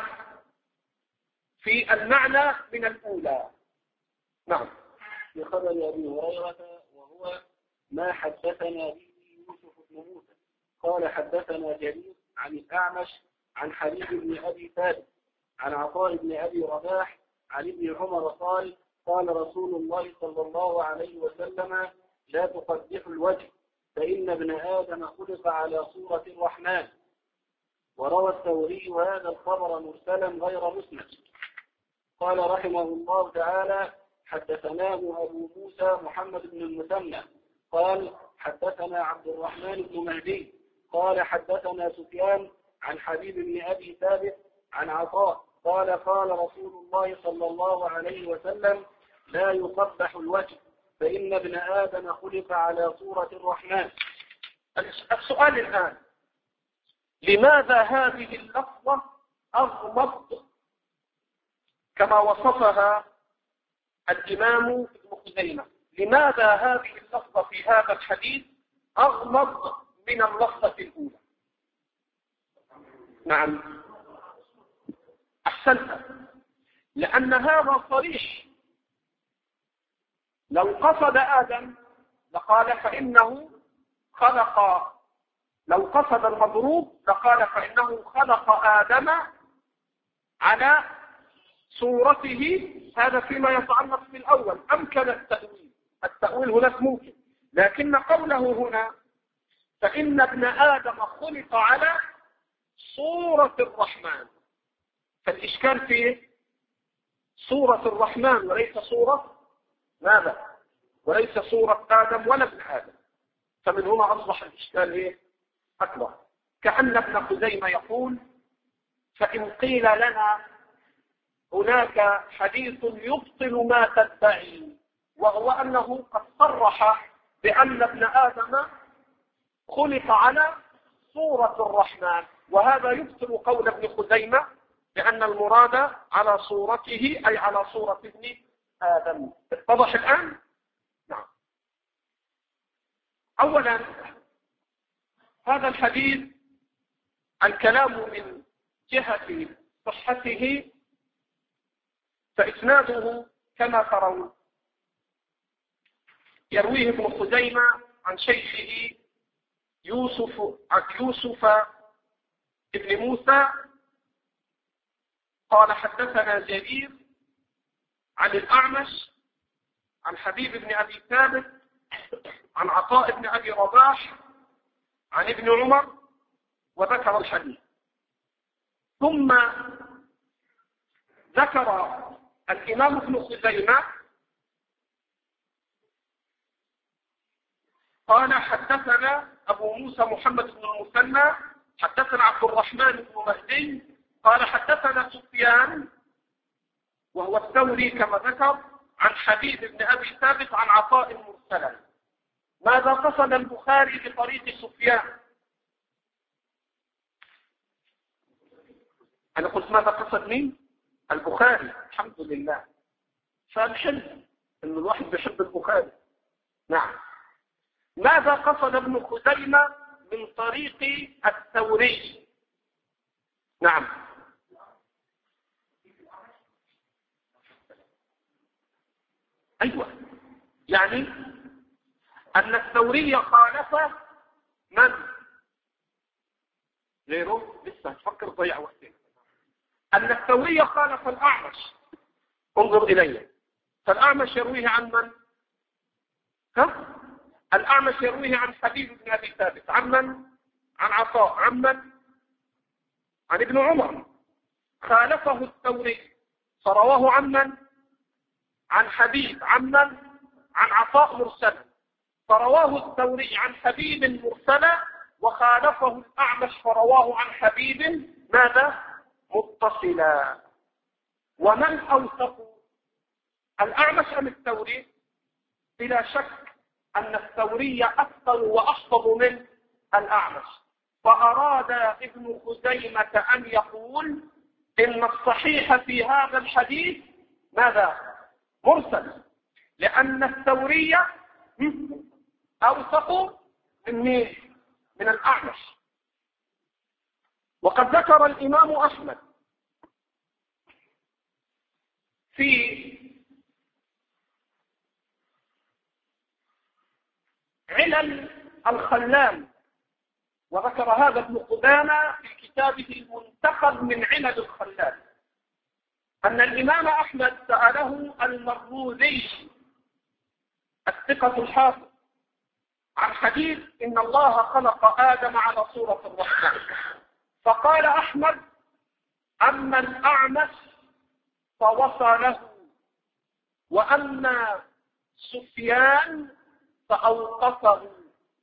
في المعنى من الأولى. نعم. في خبر أبي هريرة وهو ما حدثنا به يوسف بن موسى قال حدثنا جرير عن الأعمش عن حبيب بن أبي ثابت عن عطاء بن أبي رباح عن ابن عمر قال قال رسول الله صلى الله عليه وسلم لا تقبحوا الوجه فإن ابن آدم خلق على صورة الرحمن. وروى الثوري هذا الخبر مرسلا غير مسند. قال رحمه الله تعالى حدثناه أبو موسى محمد بن المثنى قال حدثنا عبد الرحمن بن مهدي قال حدثنا سفيان عن حبيب بن أبي ثابت عن عطاء قال قال رسول الله صلى الله عليه وسلم لا يقبح الوجه فإن ابن آدم خلق على صورة الرحمن. السؤال الآن لماذا هذه اللفظة أغمض كما وصفها الإمام ابن خزيمة؟ لماذا هذه اللفظة في هذا الحديث أغمض من اللفظة الأولى؟ نعم أحسنت، لأن هذا صريح. لو قصد آدم لقال فإنه خلق، لو قصد المضروب لقال فإنه خلق آدم على صورته. هذا فيما يتعلق بالأول أمكن التأويل، التأويل هناك ممكن، لكن قوله هنا فإن ابن آدم خلق على صورة الرحمن، فالإشكال فيه صورة الرحمن وليس صورة ماذا؟ وليس صورة آدم ولا ابن آدم. فمن هنا أصبح الإشكال إيه؟ أكبر. كأن ابن خزيمة يقول فإن قيل لنا هناك حديث يبطل ما تدعي، وهو أنه قد صرح بأن ابن آدم خلق على صورة الرحمن، وهذا يبطل قول ابن خزيمة بأن المراد على صورته أي على صورة ابن آدم. اتضح الآن؟ نعم. أولا هذا الحديث الكلام من جهة صحته فإسناده كما ترون يرويه ابن خزيمة عن شيخه يوسف عن يوسف ابن موسى قال حدثنا جرير عن الأعمش عن حبيب بن أبي ثابت عن عطاء بن أبي رباح عن ابن عمر وذكر الحديث. ثم ذكر الإمام ابن خزيمة قال حدثنا أبو موسى محمد بن المثنى حدثنا عبد الرحمن بن مهدي قال حدثنا سفيان وهو الثوري كما ذكر عن حبيب بن أبي ثابت عن عطاء مرسلا. ماذا قصد البخاري بطريق سفيان؟ أنا قلت ماذا قصد مين؟ البخاري. الحمد لله. فالحلم أن الواحد بيحب البخاري. نعم. ماذا قصد ابن خزيمة من طريق الثوري؟ نعم. أيوة، يعني أن الثوري خالف من؟ غيره لسه تفكر ضيع وقتين. أن الثوري خالف الأعمش. انظر إلي. فالأعمش يرويه عن من؟ ها؟ الأعمش يرويه عن حبيب بن أبي ثابت عن من؟ عن عطاء عن من؟ عن ابن عمر. خالفه الثوري فرواه عن من؟ عن حبيب عن من؟ عن عطاء مرسلا. فرواه الثوري عن حبيب مرسلا وخالفه الأعمش فرواه عن حبيب ماذا؟ متصلا. ومن أوثق الأعمش أم الثوري؟ بلا شك أن الثوري أثقل وأحفظ من الأعمش. فأراد ابن خزيمة أن يقول إن الصحيح في هذا الحديث ماذا؟ مرسل، لأن الثوري أوثق من مين؟ من الأعمش. وقد ذكر الإمام أحمد في علل الخلال، وذكر هذا ابن قدامة في كتابه المنتخب من علل الخلال، أن الإمام أحمد سأله المروذي الثقة الحافظ عن حديث إن الله خلق آدم على صورة الرحمن، فقال أحمد أما الأعمش فوصله، وأما سفيان فأوقفه.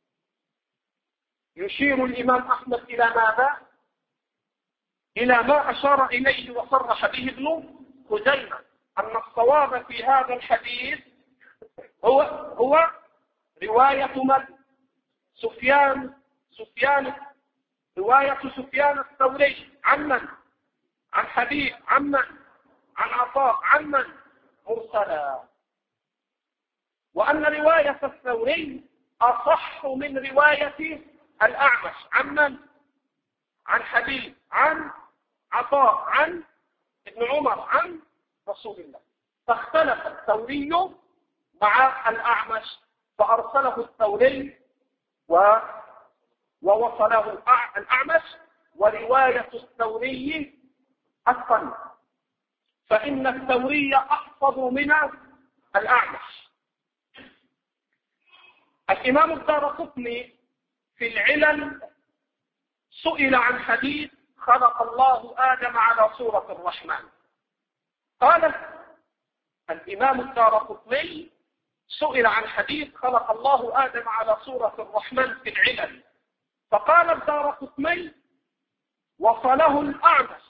يشير الإمام أحمد إلى ماذا؟ إلى ما أشار إليه وصرح به ابن خزيمة أن الصواب في هذا الحديث هو هو رواية من؟ سفيان سفيان رواية سفيان الثوري عن من؟ عن حبيب عن من؟ عن عطاء عن من؟ مرسلا. وأن رواية الثوري أصح من رواية الأعمش عن من؟ عن حبيب عن عطاء عن ابن عمر عن رسول الله. فاختلف الثوري مع الأعمش فأرسله الثوري و... ووصله الأعمش، ورواية الثوري أثقل، فإن الثوري أحفظ من الأعمش. الإمام الدارقطني في العلل سئل عن حديث خلق الله آدم على صورة الرحمن. قال الإمام الدارقطني سئل عن حديث خلق الله آدم على صورة الرحمن في العلل، فقال الدارقطني وصله الأعمش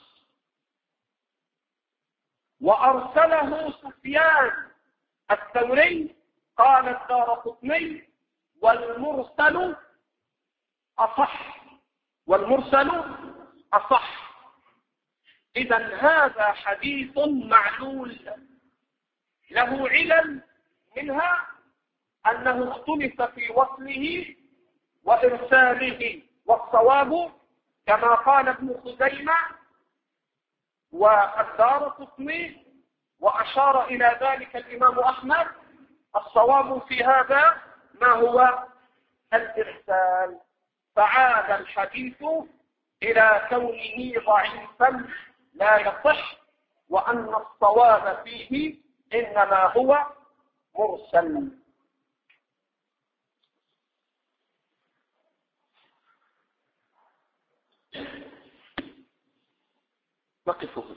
وأرسله سفيان الثوري. قال الدارقطني والمرسل أصح، والمرسل أصح. إذن هذا حديث معلول له علل، منها أنه اختلف في وصله وإرساله، والصواب كما قال ابن خزيمة والدارقطني وأشار إلى ذلك الإمام أحمد، الصواب في هذا ما هو الإرسال، فعاد الحديث إلى كونه ضعيفا لا يصح، وأن الصواب فيه إنما هو مرسل. نقفه.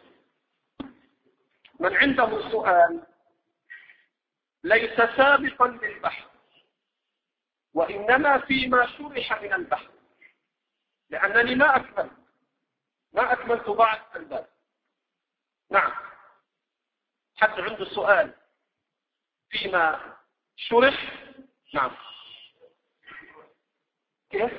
من عنده سؤال ليس سابقا للبحث، وإنما فيما شرح من البحث، لأنني ما أكملت ما أكملت بعض الباب. نعم، حد عنده سؤال فيما شرح؟ نعم. كيف؟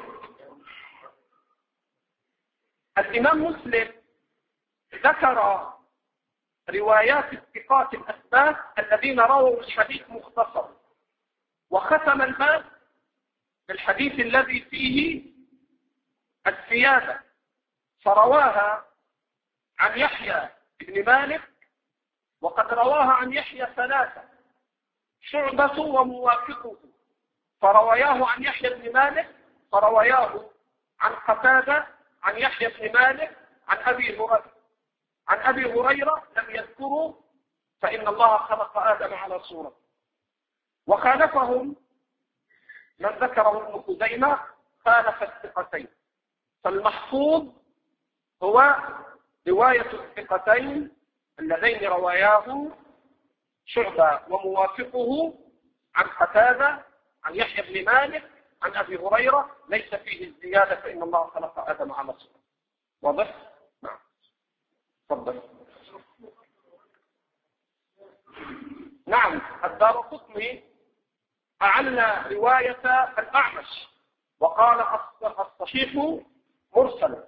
الإمام مسلم ذكر روايات الثقات الأثبات الذين رووا الحديث مختصر، وختم الباب بالحديث الذي فيه الزيادة، فرواها عن يحيى بن مالك، وقد رواها عن يحيى ثلاثة، شعبة وموافقه، فرواياه عن يحيى بن مالك، فرواياه عن قتادة عن يحيى بن مالك عن أبي هريرة عن أبي هريرة لم يذكروا فإن الله خلق آدم على صورة. وخالفهم من ذكره ابن خزيمة، خالف الثقتين، فالمحفوظ هو رواية الثقتين اللذين رواياه شعبة وموافقه عن قتادة عن يحيى بن مالك عن أبي هريرة، ليس فيه الزيادة فإن الله خلق آدم على صورة. واضح؟ نعم. تفضل. نعم، الدارقطني أعل رواية الأعمش وقال الصحيح مرسل.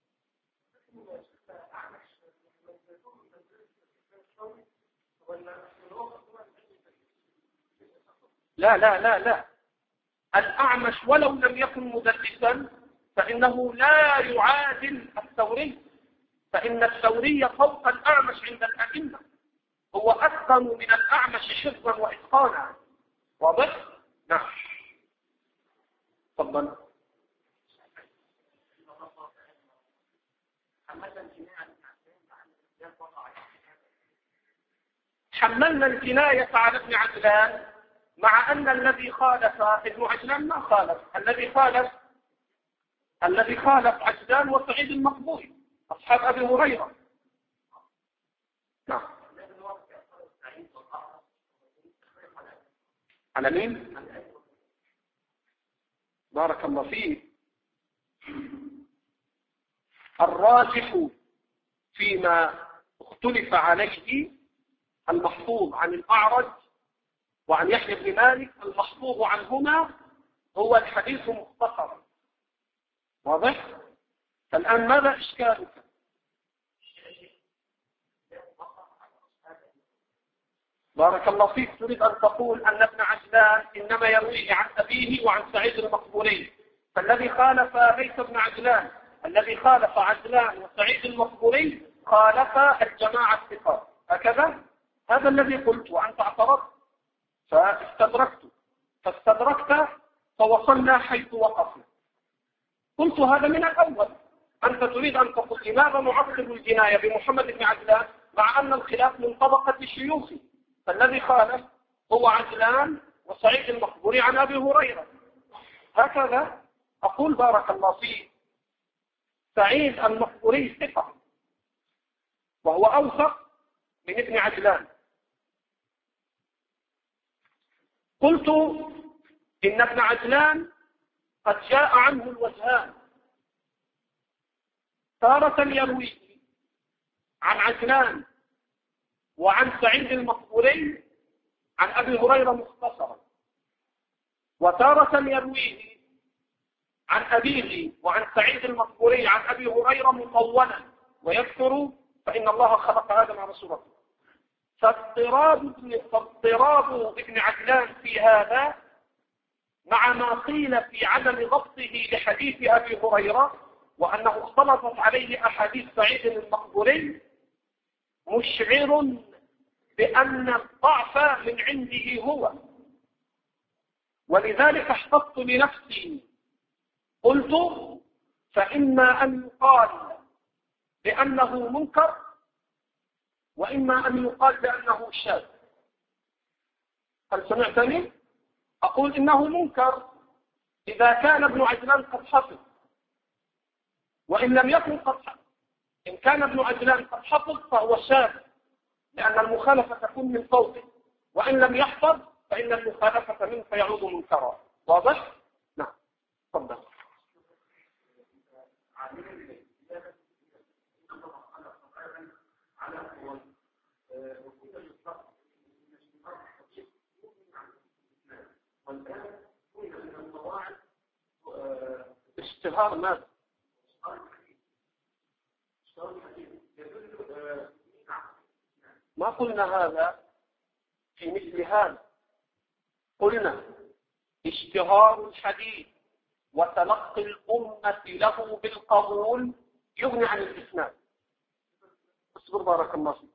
لا لا لا لا الأعمش ولو لم يكن مدلسا فإنه لا يعادل الثوري، فإن الثوري فوق الأعمش عند الأئمة، هو أتقن من الأعمش حفظا وإتقانا. واضح؟ نعم. تفضل. حملنا الجناية على ابن عجلان، مع أن الذي خالف ابن عجلان ما خالف، الذي خالف الذي خالف عجلان وسعيد المقبوري أصحاب أبي هريرة. نعم. على مين؟ بارك الله فيه. الراجح فيما اختلف عليه المحفوظ عن الأعرج وعن يحيى بن مالك، المحفوظ عنهما هو الحديث مختصر. واضح؟ الآن ماذا إشكالك؟ بارك الله فيك، تريد أن تقول أن ابن عجلان إنما يرويه عن أبيه وعن سعيد المقبوري، فالذي خالف ليس ابن عجلان، الذي خالف عجلان وسعيد المقبوري خالف الجماعة الثقات، هكذا؟ هذا الذي قلت، وأنت اعترضت فاستدركت فاستدركت فوصلنا حيث وقفنا. قلت هذا من الأول، أنت تريد أن تقول لماذا نعقد الجناية بمحمد بن عجلان مع أن الخلاف من طبقة الشيوخ، فالذي خالف هو عجلان وسعيد المقبوري عن أبي هريرة. هكذا أقول بارك الله فيه. سعيد المقبوري ثقة، وهو أوثق من ابن عجلان. قلت إن ابن عجلان قد جاء عنه الوجهان، تارة يرويه عن عجلان وعن سعيد المقبوري عن أبي هريرة مختصرا، وتارة يرويه عن أبيه وعن سعيد المقبوري عن أبي هريرة مطولا ويذكر فإن الله خلق آدم على صورته. فاضطراب فاضطراب ابن عجلان في هذا مع ما قيل في عدم ضبطه لحديث أبي هريرة وأنه اختلطت عليه أحاديث سعيد المقبوري مشعر بأن الضعف من عنده هو، ولذلك احتطت لنفسي قلت فإما أن يقال بأنه منكر وإما أن يقال بأنه شاذ. هل سمعتني؟ أقول إنه منكر إذا كان ابن عجلان قد حفظ، وإن لم يكن قد حفظ. إن كان ابن عجلان قد حفظ فهو شاذ لأن المخالفة تكون من فوقه، وإن لم يحفظ فإن المخالفة منه فيعود منكرا. واضح؟ نعم. تفضل. اشتهار ماذا؟ ما قلنا هذا في مثل هذا، قلنا اشتهار الحديث وتلقي الأمة له بالقبول يغني عن الإسناد. اصبر بارك الله فيك.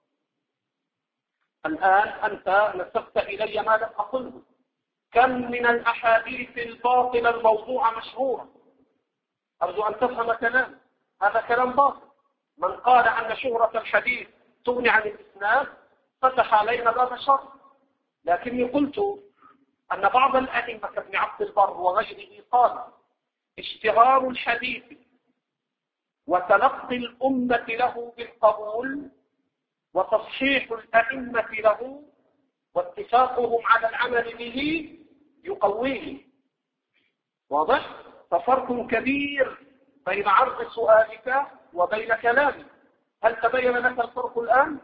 الآن أنت نسبت إلي ما لم أقله. كم من الأحاديث الباطلة الموضوعة مشهورة. أرجو أن تفهم كلام هذا كلام باطل. من قال أن شهرة الحديث تغني عن الإسناد فتح علينا باب شر. لكني قلت أن بعض الأئمة كابن عبد البر وغيره قال اشتهار الحديث وتلقي الأمة له بالقبول وتصحيح الأئمة له واتفاقهم على العمل به يقويه. واضح؟ ففرق كبير بين عرض سؤالك وبين كلامي. هل تبين لك الفرق الآن؟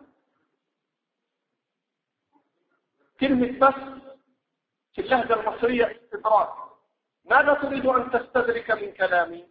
كلمة بس في اللهجة المصرية استدراك. ماذا تريد أن تستدرك من كلامي؟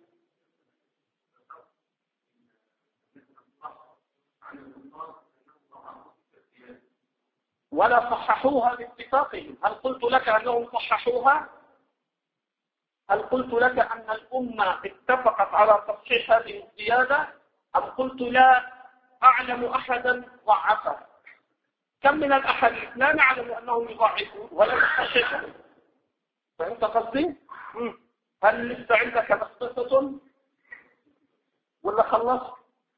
ولا صححوها باتفاقهم. هل قلت لك أنهم صححوها؟ هل قلت لك أن الأمة اتفقت على تصحيح هذه الزيادة؟ أم قلت لا أعلم أحدا ضعفها؟ كم من الأحاديث لا نعلم أنهم يضعفون ولا يصححون. فهمت قصدي؟ هل لسه عندك بسطة ولا خلصت؟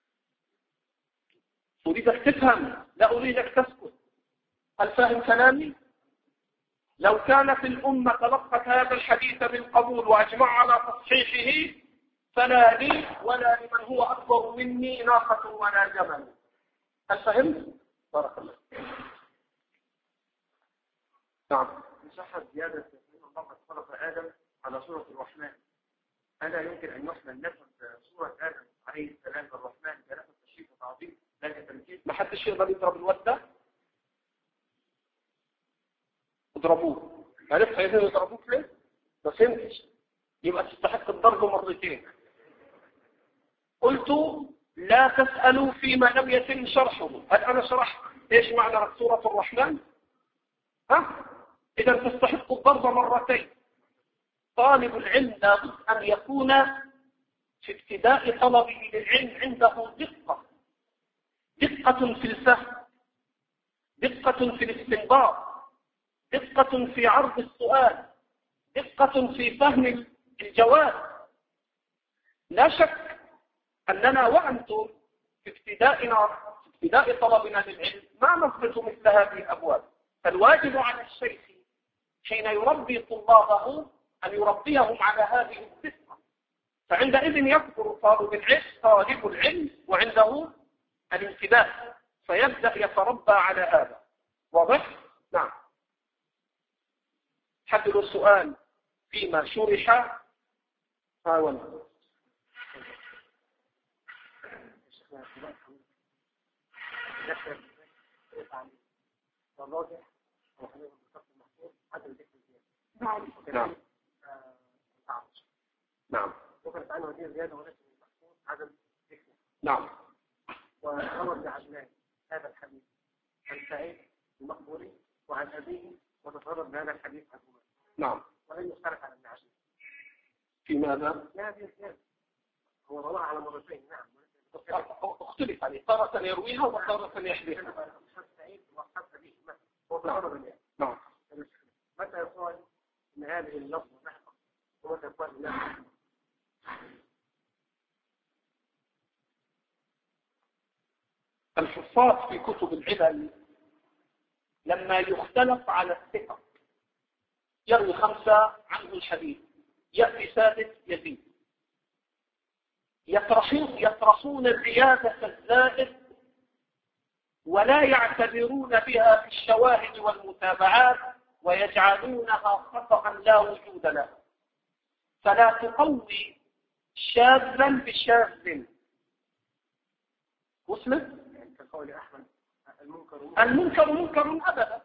أريدك تفهم لا أريدك تسكت. هل فاهم كلامي؟ لو كانت الأمة تلقت هذا الحديث بالقبول وأجمع على تصحيحه فلا لي ولا لمن هو أكبر مني ناقة ولا جمل. هل فهمت؟ بارك الله. نعم. صحت زيادة أن الله قد خلق آدم على صورة الرحمن. ألا يمكن أن يحمل نفس صورة آدم عليه السلام الرحمن كنفس تشريف وتعظيم لا كتمثيل؟ ما حدش يقدر يضرب الودة؟ اضربوه. عرفت عايزين يضربوك ليه؟ ما فهمتش. يبقى تستحق الضرب مرتين. قلت لا تسألوا فيما لم يتم شرحه. هل أنا شرحت إيش معنى سورة الرحمن؟ ها؟ إذا تستحق الضرب مرتين. طالب العلم لابد أن يكون في ابتداء طلبه للعلم عنده دقة. دقة في الفهم، دقة في الاستنباط، دقة في عرض السؤال، دقة في فهم الجواب. لا شك أننا وأنتم في ابتدائنا في ابتداء طلبنا للعلم ما نضبط مثل هذه الأبواب. فالواجب على الشيخ حين يربي طلابه أن يربيهم على هذه الفطرة، فعندئذ يكبر طالب العلم طالب العلم وعنده الانتباه، فيبدأ يتربى على هذا. واضح؟ نعم. حدد السؤال فيما شرح حاول. نعم نعم نعم نعم. وروى عجلان هذا الحديث عن سعيد المقبوري وعن أبيه وتفرد بهذا الحديث عنهما. نعم. ولم يختلف على ابن عجلان في ماذا؟ لا في الزيادة، هو رواها على مرتين. نعم اختلف عليه، تارة يرويها وتارة يحدثها. سعيد وأصحاب أبيه هو تفرد بها. نعم. متى يقال إن هذه اللفظة نحن ومتى يقال لا؟ الحفاظ في كتب العلل لما يختلف على الثقة يروي خمسة عنه الحديث، يأتي سادس يزيد، يطرحون يطرحون الزيادة الزائد ولا يعتبرون بها في الشواهد والمتابعات ويجعلونها خطأ لا وجود له. فلا تقوي شاذا بشاذ. وصلت؟ كقول أحمد المنكر المنكر منكر أبدا.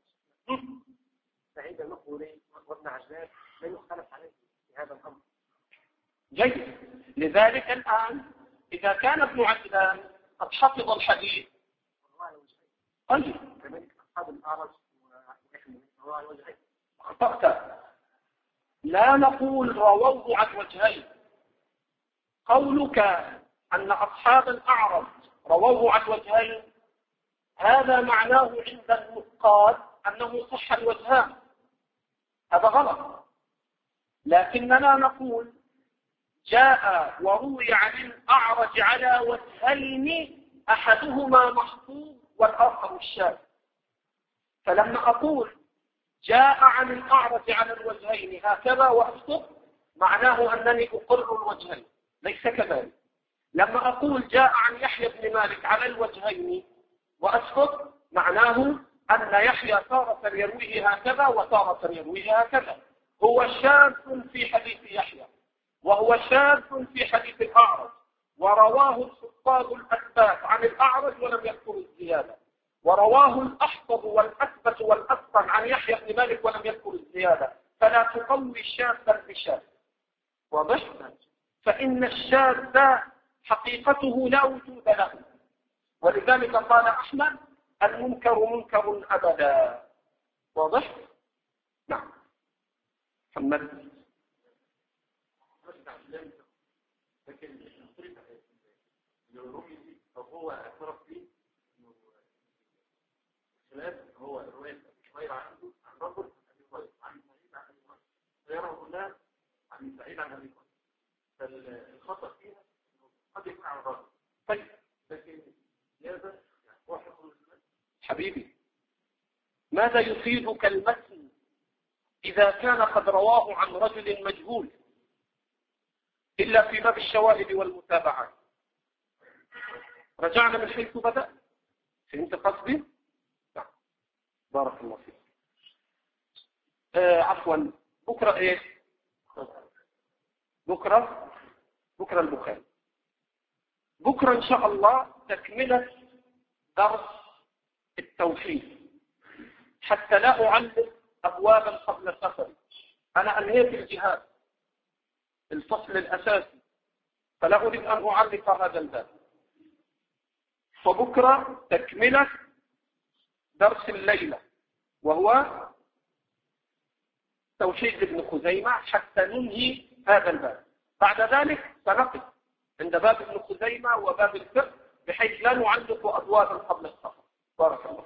سعيد المقبوري وابن عجلان لا يختلف عليه في هذا الأمر. جيد. لذلك الآن إذا كان ابن عجلان قد حفظ الحديث طيب كذلك أصحاب الأعرج وإحنا رواه على وجهين. أخطأت. لا نقول رووه عن وجهين. قولك أن أصحاب الأعرج رووه عن وجهين هذا معناه عند النقاد أنه صح الوجهان، هذا غلط. لكننا نقول جاء وروي عن الأعرج على وجهين أحدهما محفوظ والآخر الشاذ. فلما أقول جاء عن الأعرج على الوجهين هكذا وأسقط معناه أنني أقر الوجهين، ليس كذلك. لما أقول جاء عن يحيى بن مالك على الوجهين وأسقط معناه أن يحيى تارة يرويه هكذا وتارة يرويه هكذا. هو شاذ في حديث يحيى وهو شاذ في حديث الأعرج، ورواه الحفاظ الأثبات عن الأعرج ولم يذكر الزيادة، ورواه الأحفظ والأثبت والأتقن عن يحيى بن مالك ولم يذكر الزيادة. فلا تقوي شاذا بشاذ. واضح؟ فإن الشاذ حقيقته لا وجود له، ولذلك قال أحمد المنكر منكر أبدا. واضح؟ نعم. محمد. لكن لو رمي أو هو اعترف فيه إنه خلاف هو الرواية غير عنده عن رجل عن سعيد عن أبي هريرة غيره الناس عن سعيد عن أبي هريرة، فالخطأ فيها قد يكون على الرجل. طيب لكن هذا هو حكم المتن. حبيبي ماذا يفيدك المتن إذا كان قد رواه عن رجل مجهول إلا في باب الشواهد والمتابعات؟ رجعنا من حيث بدأ. فهمت قصدي؟ نعم. بارك الله فيك. آه عفوا بكرة ايه؟ بكرة بكرة البخاري. بكرة إن شاء الله تكملة درس التوحيد حتى لا أعلق أبوابا قبل السفر. أنا أنهيت الجهاد الفصل الأساسي فلا أريد أن أعلق هذا الباب. فبكرة تكملة درس الليلة وهو توحيد ابن خزيمة حتى ننهي هذا الباب. بعد ذلك سنقف عند باب ابن خزيمة وباب الفقه بحيث لا نعلق أبوابا قبل السفر. بارك الله.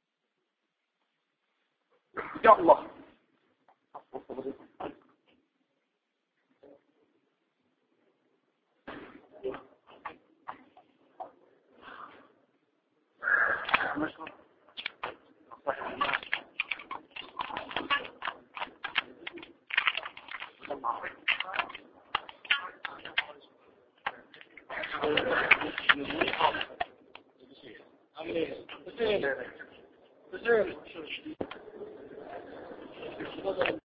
يا الله. بسير بسير